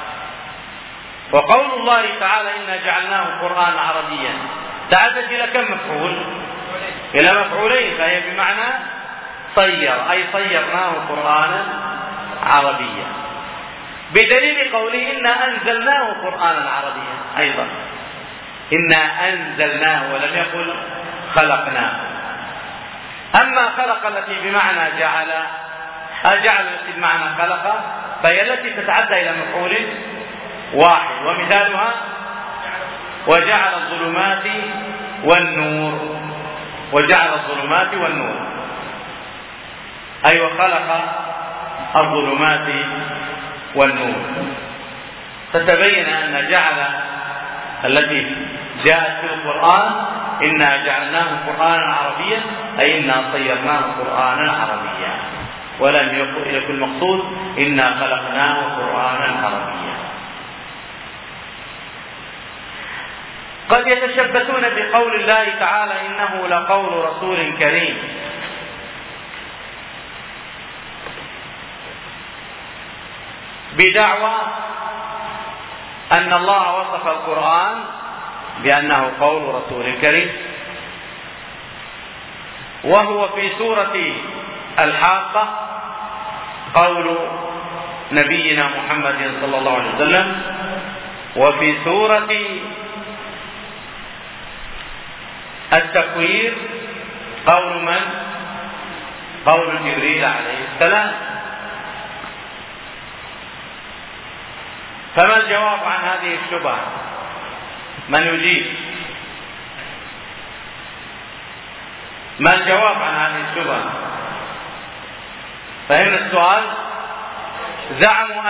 وقول الله تعالى إنا جعلناه قرآنا عربيا تعدت إلى كم مفعول؟ إلى مفعولين، فهي بمعنى صير، أي صيرناه قرآنا عربيا، بدليل قوله إنا أنزلناه قرآنا عربيا. أيضا إنا أنزلناه ولم يقل خلقناه. أما خلق التي بمعنى جعل، جعل التي بمعنى خلق فهي التي تتعدى إلى مفعول واحد، ومثالها وجعل الظلمات والنور، وجعل الظلمات والنور، أي وخلق الظلمات والنور. فتبين أن جعل التي جاءت في القرآن إنا جعلناه قرآنا عربيا أي إنا صيرناه قرآنا عربيا، ولم يكن المقصود إنا خلقناه قرآنا عربيا. قد يتشبثون بقول الله تعالى إنه لقول رسول كريم، بدعوى أن الله وصف القرآن بأنه قول رسول كريم، وهو في سورة الحاقة قول نبينا محمد صلى الله عليه وسلم، وفي سورة التكوير قول من؟ قول جبريل عليه السلام. فما الجواب عن هذه الشبهة؟ من يجيب؟ ما الجواب عن هذه الشبهة؟ فهمنا السؤال؟ زعموا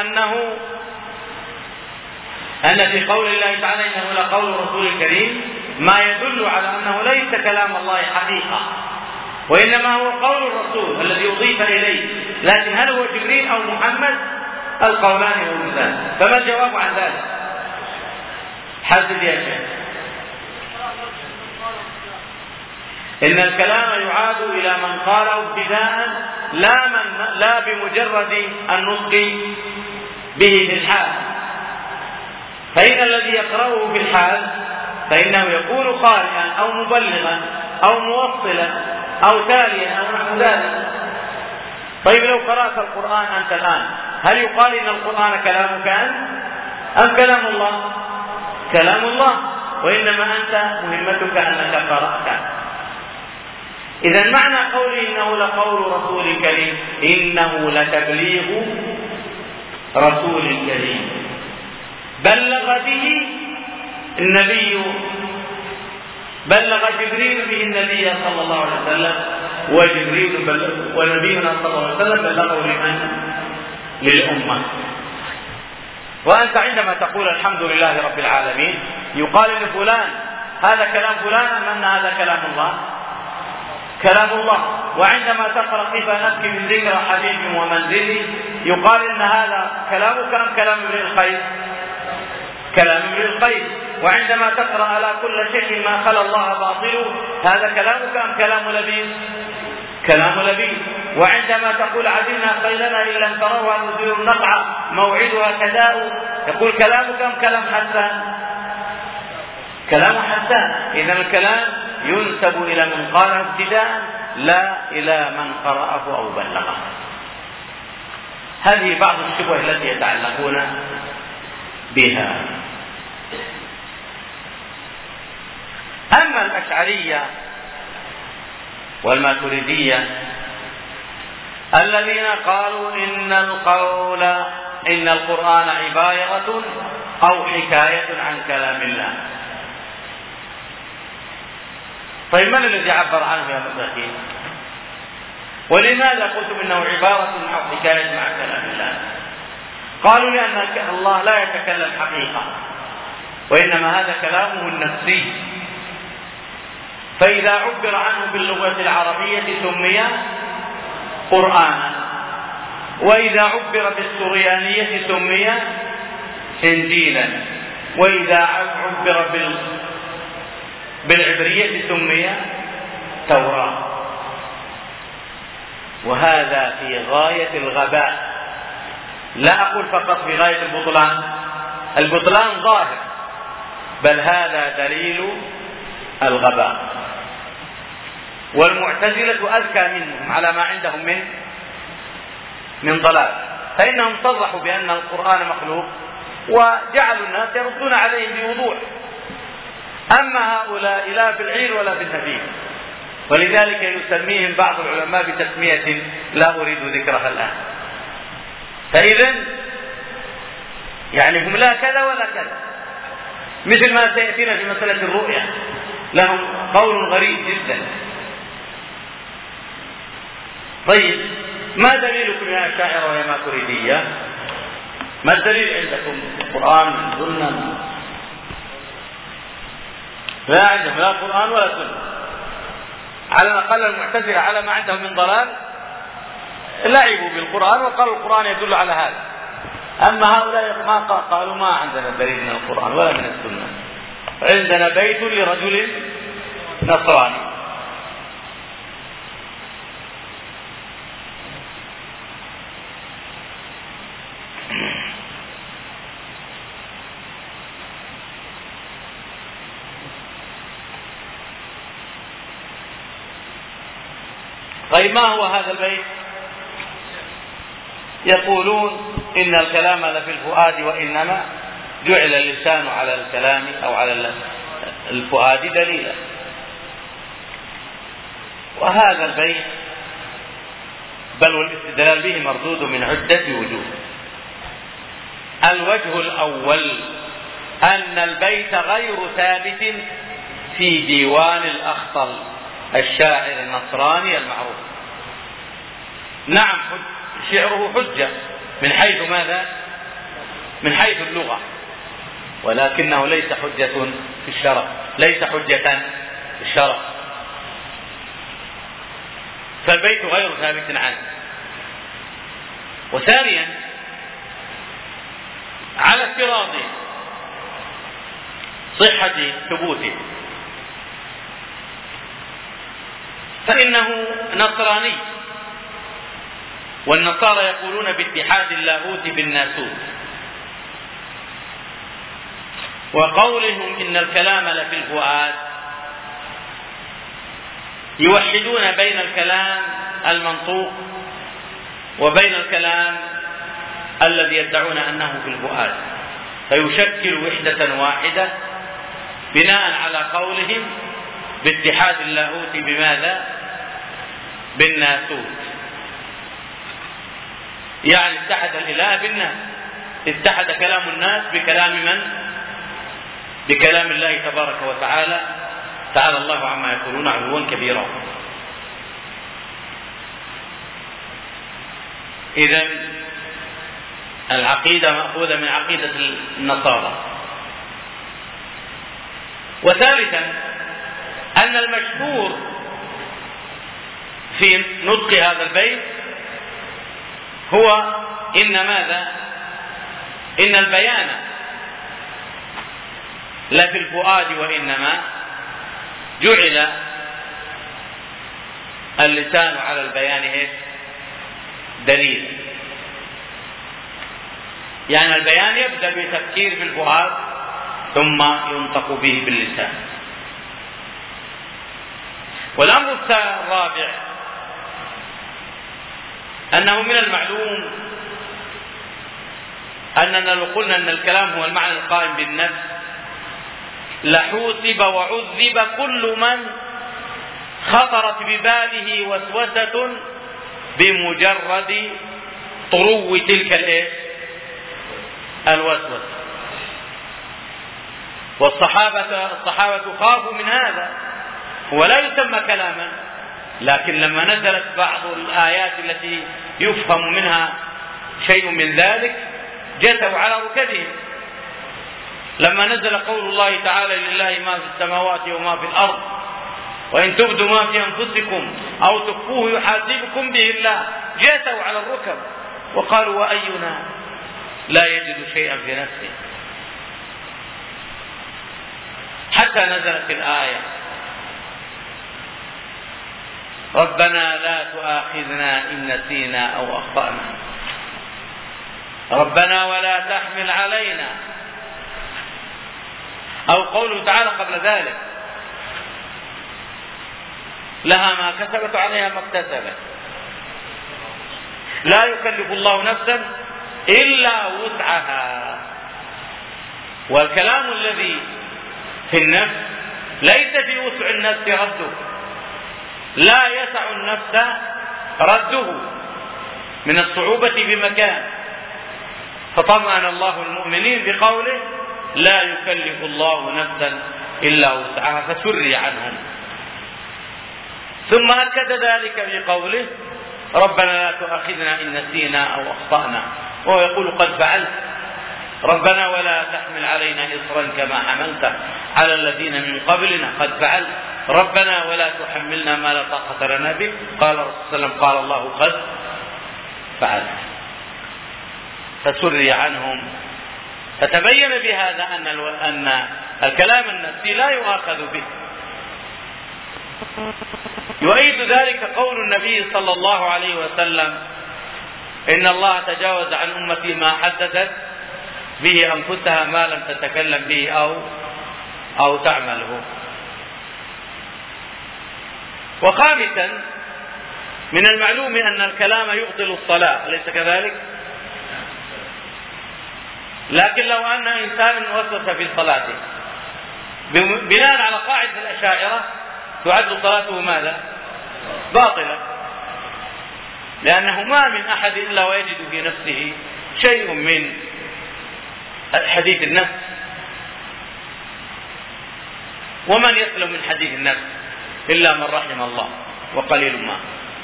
أن في قول الله تعالى إنه لقول رسول كريم ما يدل على أنه ليس كلام الله حقيقة، وإنما هو قول الرسول الذي أضيف إليه، لكن هل هو جبريل أو محمد؟ القولان موجودان. فما الجواب عن ذلك؟ حدد يا شيخ. إن الكلام يعاد إلى من قاله ابتداء لا بمجرد النطق به في الحال، فإن الذي يقرأه في الحال فإنه يكون قارئا أو مبلغا أو موصلا أو تاليا أو نحو ذلك. طيب لو قرأت القرآن أنت الآن هل يقال إن القرآن كلامك أنت أم كلام الله؟ كلام الله، وإنما أنت مهمتك أنك قرأت. إذا معنى قوله إنه لقول رسول كريم إنه لتبليغ رسول كريم بلغ به النبي، بلغ جبريل به النبي صلى الله عليه وسلم، وجبريل ونبينا صلى الله عليه وسلم بلغه لمن؟ للأمة. وأنت عندما تقول الحمد لله رب العالمين يقال إن فلان هذا كلام فلان أم أن هذا كلام الله؟ كلام الله. وعندما تقرأ كيف نبكي من ذكر حبيب ومنزلي يقال إن هذا كلامك أم كلام ابن القيس؟ كلام ابن القيس. وعندما تقرأ على كل شيء ما خلا الله باطل هذا كلامك أم كلام لبيد؟ كلام لبيد. وعندما تقول عزمنا خيلنا إن لم تروها نزيل النقع موعدها كداء، يقول كلامك كلام حسان، كلام حسان. إذا الكلام ينسب إلى من قاله ابتداء لا إلى من قرأه أو بلغه. هذه بعض الشبه التي يتعلقون بها. أما الأشعرية والماتريدية الذين قالوا إن القرآن عبارة أو حكاية عن كلام الله، طيب من الذي عبر عنه يا مساكين؟ ولماذا قلتم إنه عبارة أو حكاية عن كلام الله؟ قالوا لأن الله لا يتكلم حقيقة، وإنما هذا كلامه النفسي، فإذا عبر عنه باللغة العربية سمي قرآنا، وإذا عبر بالسريانية سمي إنجيلا، وإذا عبر بالعبرية سمي توراة. وهذا في غاية الغباء، لا أقول فقط في غاية البطلان، البطلان ظاهر، بل هذا دليل الغباء. والمعتزلة أذكى منهم على ما عندهم من ضلال، فإنهم صرحوا بأن القرآن مخلوق وجعلوا الناس يردون عليهم بوضوح. أما هؤلاء لا في العير ولا في النفير، ولذلك يسميهم بعض العلماء بتسمية لا أريد ذكرها الآن. فإذا يعني هم لا كذا ولا كذا، مثل ما سيأتينا في مسألة الرؤية، لهم قول غريب جدا. طيب ما دليلكم يا أشاعرة ويا ماتريدية؟ ما الدليل عندكم؟ القرآن سنة؟ لا عندهم لا قرآن ولا سنة. على الأقل المعتزلة على ما عندهم من ضلال لعبوا بالقرآن وقالوا القرآن يدل على هذا. أما هؤلاء ما قالوا ما عندنا دليل من القرآن ولا من السنة، عندنا بيت لرجل نصراني. طيب ما هو هذا البيت؟ يقولون إن الكلام لفي الفؤاد وإنما جعل اللسان على الكلام أو على الفؤاد دليلا. وهذا البيت بل والاستدلال به مردود من عدة وجوه. الوجه الأول أن البيت غير ثابت في ديوان الأخطل الشاعر النصراني المعروف. نعم شعره حجة من حيث ماذا؟ من حيث اللغة، ولكنه ليس حجة في الشرع، ليس حجة في الشرع، فالبيت غير ثابت عنه. وثانيا على افتراض صحة ثبوته فإنه نصراني، والنصارى يقولون باتحاد اللاهوت بالناسوت، وقولهم إن الكلام لفي الفؤاد يوحدون بين الكلام المنطوق وبين الكلام الذي يدعون أنه في الفؤاد، فيشكل وحدة واحدة بناء على قولهم باتحاد اللاهوت بماذا؟ بالناسوت. يعني اتحد الإله بالناس، اتحد كلام الناس بكلام من؟ بكلام الله تبارك وتعالى، تعالى الله عما يقولون علوا كبيرا. إذن العقيدة مأخوذة من عقيدة النصارى. وثالثا أن المشهور في نطق هذا البيت هو إن ماذا؟ إن البيان لا في الفؤاد وإنما جعل اللسان على البيان دليل. يعني البيان يبدأ بتفكير بالفؤاد ثم ينطق به باللسان. والأمر الرابع أنه من المعلوم أننا لو قلنا أن الكلام هو المعنى القائم بالنفس لحوسب وعذب كل من خطرت بباله وسوسة بمجرد طرو تلك الوسوسة. والصحابة خافوا من هذا، هو لا يسمى كلاما، لكن لما نزلت بعض الآيات التي يفهم منها شيء من ذلك جثوا على ركبهم. لما نزل قول الله تعالى لله ما في السماوات وما في الأرض وإن تبدوا ما في أنفسكم أو تخفوه يحاسبكم به الله، جثوا على الركب وقالوا وأينا لا يجد شيئا في نفسه، حتى نزلت الآية ربنا لا تؤاخذنا إن نسينا أو أخطأنا، ربنا ولا تحمل علينا، أو قوله تعالى قبل ذلك لها ما كسبت وعليها ما اكتسبت، لا يكلف الله نفسا إلا وسعها. والكلام الذي في النفس ليس في وسع النفس رده، لا يسع النفس رده من الصعوبة بمكان، فطمأن الله المؤمنين بقوله لا يكلف الله نفسا إلا وسعها فسري عنهم. ثم أكد ذلك بقوله ربنا لا تؤاخذنا إن نسينا أو أخطأنا، وهو يقول قد فعلت، ربنا ولا تحمل علينا إصرا كما حملته على الذين من قبلنا قد فعلت، ربنا ولا تحملنا ما لا طاقة لنا به، قال الرسول صلى الله عليه وسلم قال الله قد فعلت، فسري عنهم. فتبين بهذا أن الكلام النفسي لا يؤاخذ به. يؤيد ذلك قول النبي صلى الله عليه وسلم إن الله تجاوز عن أمتي ما حدثت به أنفسها ما لم تتكلم به أو تعمله. وخامسا من المعلوم أن الكلام يبطل الصلاة، أليس كذلك؟ لكن لو أن إنسان وسوس في صلاته بناء على قاعدة الأشاعرة تعد صلاته ماذا؟ باطلة، لأنه ما من أحد إلا ويجد في نفسه شيء من حديث النفس، ومن يسلم من حديث النفس إلا من رحم الله وقليل ما.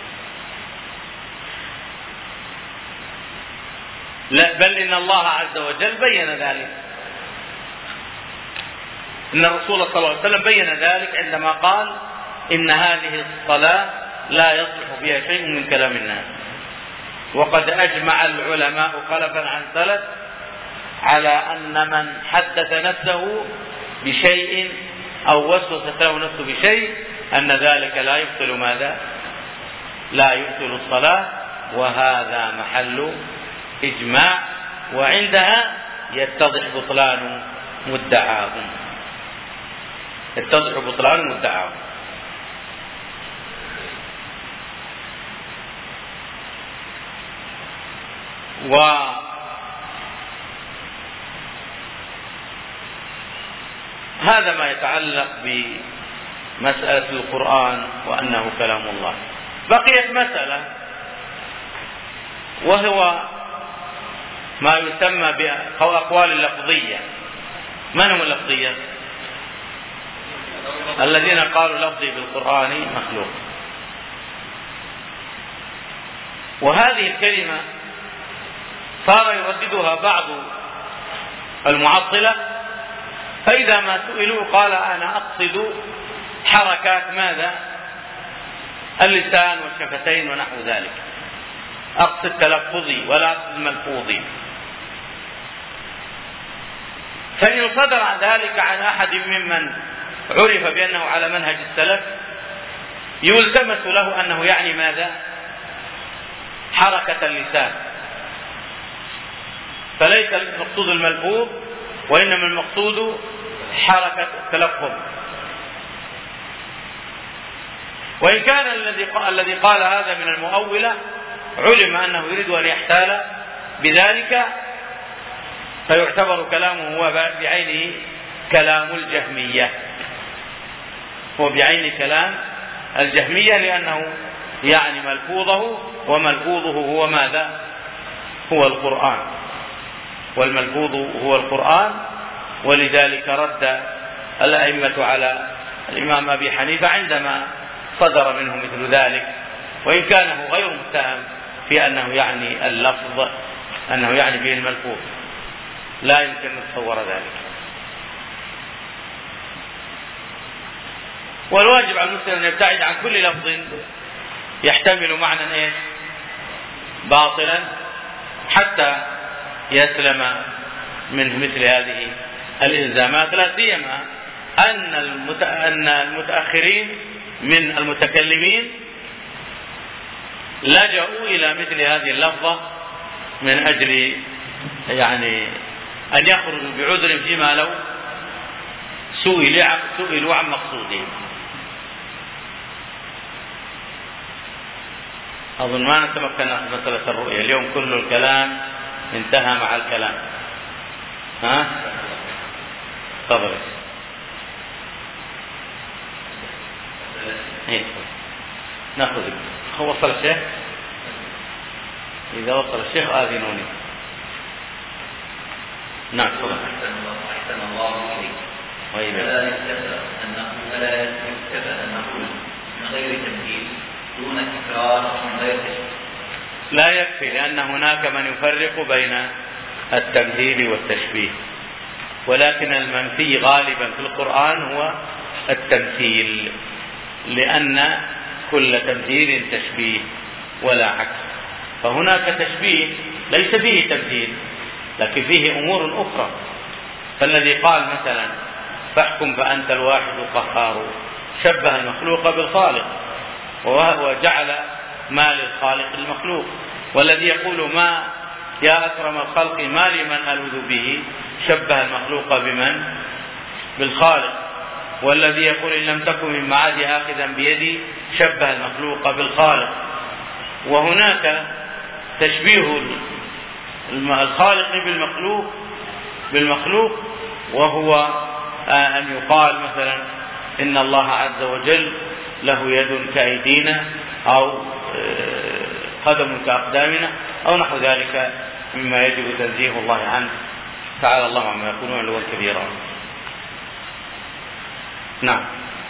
لا بل إن الله عز وجل بين ذلك، إن الرسول صلى الله عليه وسلم بين ذلك عندما قال إن هذه الصلاة لا يصلح فيها شيء من كلام الناس. وقد أجمع العلماء خلفا عن سلف على أن من حدث نفسه بشيء أو وسوست له نفسه بشيء أن ذلك لا يبطل ماذا؟ لا يبطل الصلاة، وهذا محل إجماع، وعندها يتضح بطلان مدعاهم، يتضح بطلان مدعاهم. وهذا ما يتعلق بمسألة القرآن وأنه كلام الله. بقيت مسألة وهو ما يسمى بأقوال اللفظية. من هم اللفظية؟ الذين قالوا لفظي بالقرآن مخلوق. وهذه الكلمة صار يرددها بعض المعطلة، فإذا ما سئلوا قال أنا أقصد حركات ماذا؟ اللسان والشفتين ونحو ذلك، أقصد تلفظي ولا أقصد ملفوظي. فإن صدر ذلك عن أحد ممن عرف بأنه على منهج السلف يلتمس له أنه يعني ماذا؟ حركة اللسان، فليس المقصود الملفوظ وإنما المقصود حركة التلفظ. وإن كان الذي قال هذا من المؤولة علم أنه يريد أن يحتال بذلك، فيعتبر كلامه هو بعينه كلام الجهمية، هو بعين كلام الجهمية، لأنه يعني ملفوظه، وملفوظه هو ماذا؟ هو القرآن، والملفوظ هو القرآن. ولذلك رد الأئمة على الإمام أبي حنيفة عندما صدر منه مثل ذلك، وإن كان هو غير متهم في أنه يعني اللفظ، أنه يعني به الملفوظ، لا يمكن أن نتصور ذلك. والواجب على المسلم أن يبتعد عن كل لفظ يحتمل معنى باطلا حتى يسلم من مثل هذه الإلزامات، لا سيما أن المتأخرين من المتكلمين لجأوا إلى مثل هذه اللفظة من أجل يعني أن يخرجوا بعذر فيما لو سئلوا عن مقصودهم. أظن ما نتمكن في مسألة الرؤية اليوم، كل الكلام انتهى مع الكلام. تفضل. نأخذ. وصل الشيخ؟ إذا وصل الشيخ آذنوني. نعم تفضل. أحسن الله إليك. فلا يكتفى أن نقول من غير تمثيل دون تكرار من غير تشبيه. لا يكفي، لأن هناك من يفرق بين التمثيل والتشبيه، ولكن المنفي غالبا في القرآن هو التمثيل، لأن كل تمثيل تشبيه ولا عكس. فهناك تشبيه ليس فيه تمثيل لكن فيه أمور أخرى. فالذي قال مثلا فاحكم فأنت الواحد القهار شبه المخلوق بالخالق، وهو جعل ما للخالق المخلوق. والذي يقول ما يا أكرم الخلق ما لمن ألوذ به شبه المخلوق بمن؟ بالخالق. والذي يقول إن لم تكن من معادي آخذا بيدي شبه المخلوق بالخالق. وهناك تشبيه الخالق بالمخلوق وهو أن يقال مثلا إن الله عز وجل له يد كأيدينا أو قدم كأقدامنا أو نحو ذلك مما يجب تنزيه الله عنه تعالى الله عما يقولون علوا كبيرا. نعم.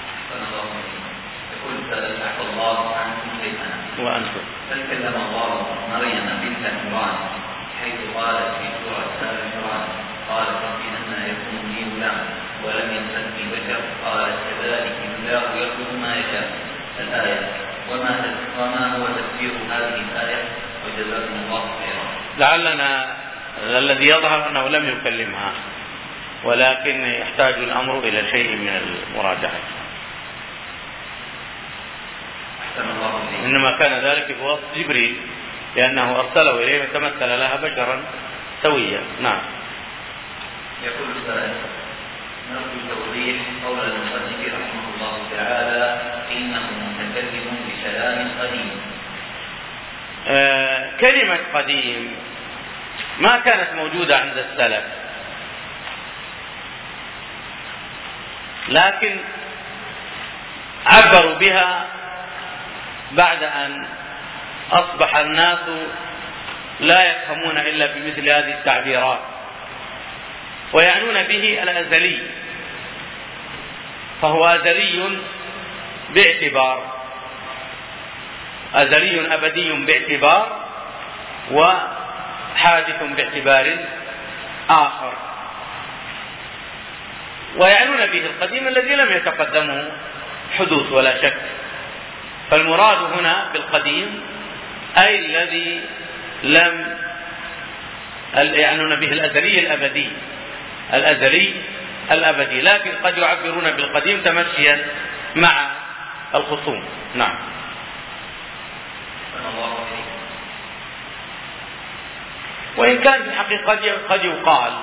يقول فلسعف الله عنكم شيئا وأنتم. فكلم الله مريم بنت عمران حيث قالت في سورة آل عمران قالت رب أنى يكون لي غلام ولم يمسسني بشر قالت كذلك الله يخلق ما يشاء الآية. وما هو تفسير هذه الآية؟ وجزاكم الله خيرا. لعلنا الذي يظهر أنه لم يكلمها، ولكن يحتاج الأمر إلى شيء من المراجعة. إنما كان ذلك بواسطة جبريل لأنه أرسله إليه وتمثل لها بشرا سويا. نعم. يقول السائل نرجو توضيح قول المصنف رحمه الله تعالى إنه متكلم بكلام قديم. كلمة قديم ما كانت موجودة عند السلف، لكن عبروا بها بعد أن أصبح الناس لا يفهمون إلا بمثل هذه التعبيرات، ويعنون به الأزلي، فهو أزلي باعتبار، أزلي أبدي باعتبار، وحادث باعتبار آخر. ويعنون به القديم الذي لم يتقدمه حدوث ولا شك. فالمراد هنا بالقديم أي الذي لم يعنون به الأزلي الأبدي، الأزلي الأبدي، لكن قد يعبرون بالقديم تمشيا مع الخصوم. نعم. وإن كان في الحقيقة قد يقال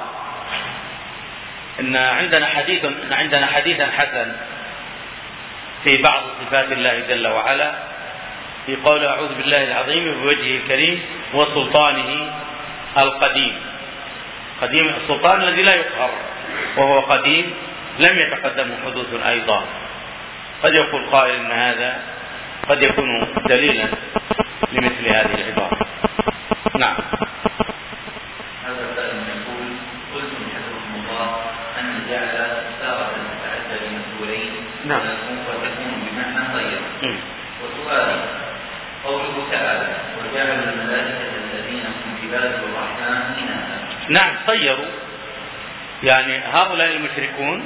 إن عندنا حديثا حسن في بعض صفات الله جل وعلا في قول أعوذ بالله العظيم بوجهه الكريم وسلطانه القديم. قديم السلطان الذي لا يقهر، وهو قديم لم يتقدمه حدوث أيضا. قد يقول قائل إن هذا قد يكون دليلا لمثل هذه العبارة. نعم. هذا السائل يقول: قلتم حفظكم الله أن جعل سارة تتعدى لمسؤولين وتكون بمعنى خير. وسؤالي: قوله تعالى: وجعلوا الملائكة الذين هم عباد الرحمن إناثا. نعم، صيروا، يعني هؤلاء المشركون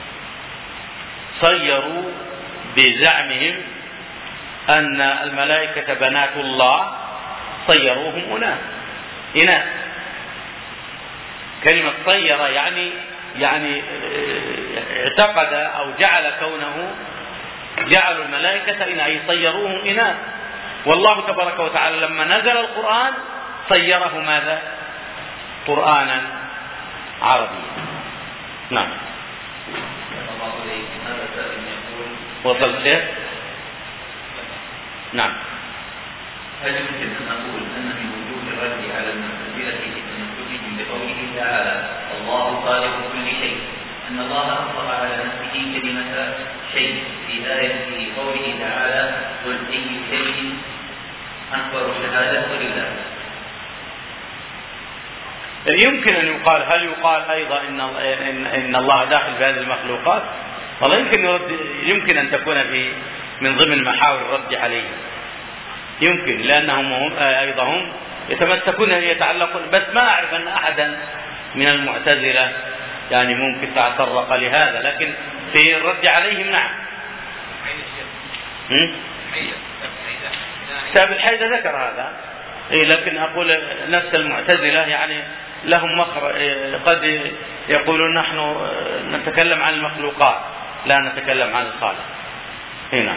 صيروا بزعمهم أن الملائكة بنات الله، صيروهم إناث. كلمة صير يعني اعتقد أو جعلوا الملائكة أي صيروهم إناث. والله تبارك وتعالى لما نزل القرآن صيره ماذا؟ قرآنا عربيا. نعم. وصل شيء؟ نعم. هل يمكن أن أقول أن من وجود الرد على المعتزلة المنسوبين بقوله تعالى الله خالق كل شيء أن الله أطلق على نفسه كلمة شيء في آية قوله تعالى قل أي شيء أكبر شهادة لله؟ يمكن أن يقال، هل يقال أيضا إن الله داخل في هذه المخلوقات؟ والله يمكن أن تكون من ضمن محاور الرد عليه، يمكن، لأنهم أيضا هم يتمسكون يتعلقون، بس ما أعرف أن أحدا من المعتزلة يعني ممكن تطرق لهذا، لكن في الرد عليهم نعم. كتاب الحيدة ذكر هذا، لكن أقول نفس المعتزلة يعني لهم قد يقولون نحن نتكلم عن المخلوقات لا نتكلم عن الخالق. هنا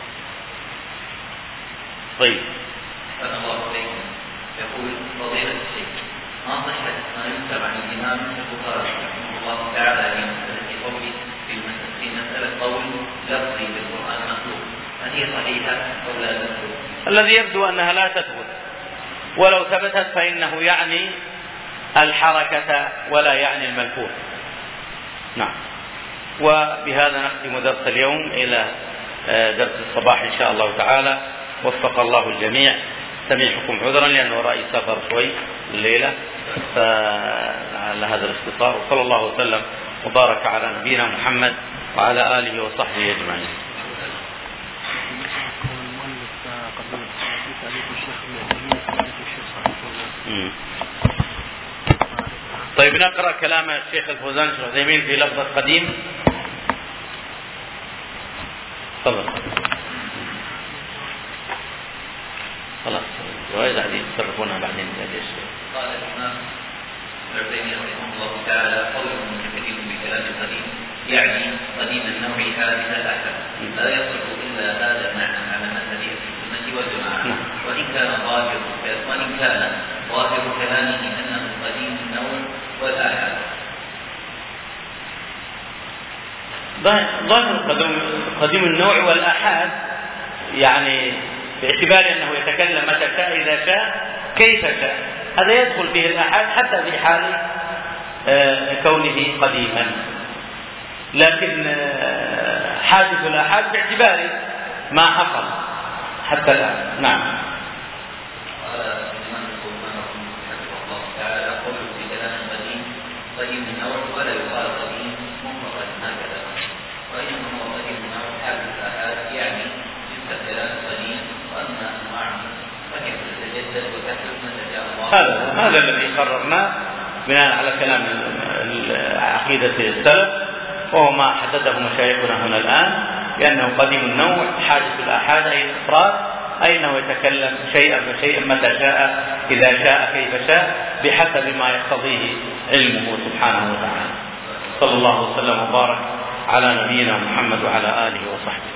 طيب. الله عليكم. يقول فضيلة الشيخ: ما صحة ما يكتب عن الإمام البخاري رحمه الله تعالى في قوله في مسألة قول لفظي بالقرآن مخلوق، هل هي صحيحة أو لا تثبت؟ الذي يبدو أنها لا تثبت، ولو ثبتت فإنه يعني الحركة ولا يعني الملفوف. نعم. وبهذا نختم درس اليوم إلى درس الصباح إن شاء الله تعالى. وفق الله الجميع. سميحكم عذرا لأنه رأي سفر شوي الليلة، فعلى هذا الاختصار. وصلى الله وسلم وبارك على نبينا محمد وعلى آله وصحبه أجمعين. طيب نقرأ كلام الشيخ الفوزان الشيخ العثيمين في لفظة قديم. تفضل. خلاص جوائز عادي يتصرفونها بعدين. قال الإمام العثيمين رحمه الله تعالى: قول متكلم بكلام قديم يعني قديم النوع حادث الأحد، لا يصح إلا هذا المعنى على مذهب السنة والجماعة. وإن كان ظاهر كلامه أنه قديم النوع والآحاد. ظاهر قديم النوع والآحاد يعني باعتبار أنه يتكلم متى شاء إذا شاء كيف شاء، هذا يدخل فيه الآحاد حتى في حال كونه قديما، لكن حادث الآحاد باعتبار ما حصل حتى الآن. نعم. قديم النوع ولا يقال قديم مطلقا هكذا، وإنما هو قديم النوع حادث الآحاد يعني جنس الكلام قديم، وأما أنواعه فهي تتجدد وتحدث متى شاء الله. هذا الذي قررناه بناء على كلام عقيدة السلف، وهو ما حدده مشايخنا هنا الآن، لأنه قديم النوع حادث الآحاد أي الإفراد، أي أنه يتكلم شيئا فشيئا متى شاء إذا شاء كيف شاء بحسب ما يقتضيه علمه سبحانه وتعالى. صلى الله وسلم وبارك على نبينا محمد وعلى آله وصحبه.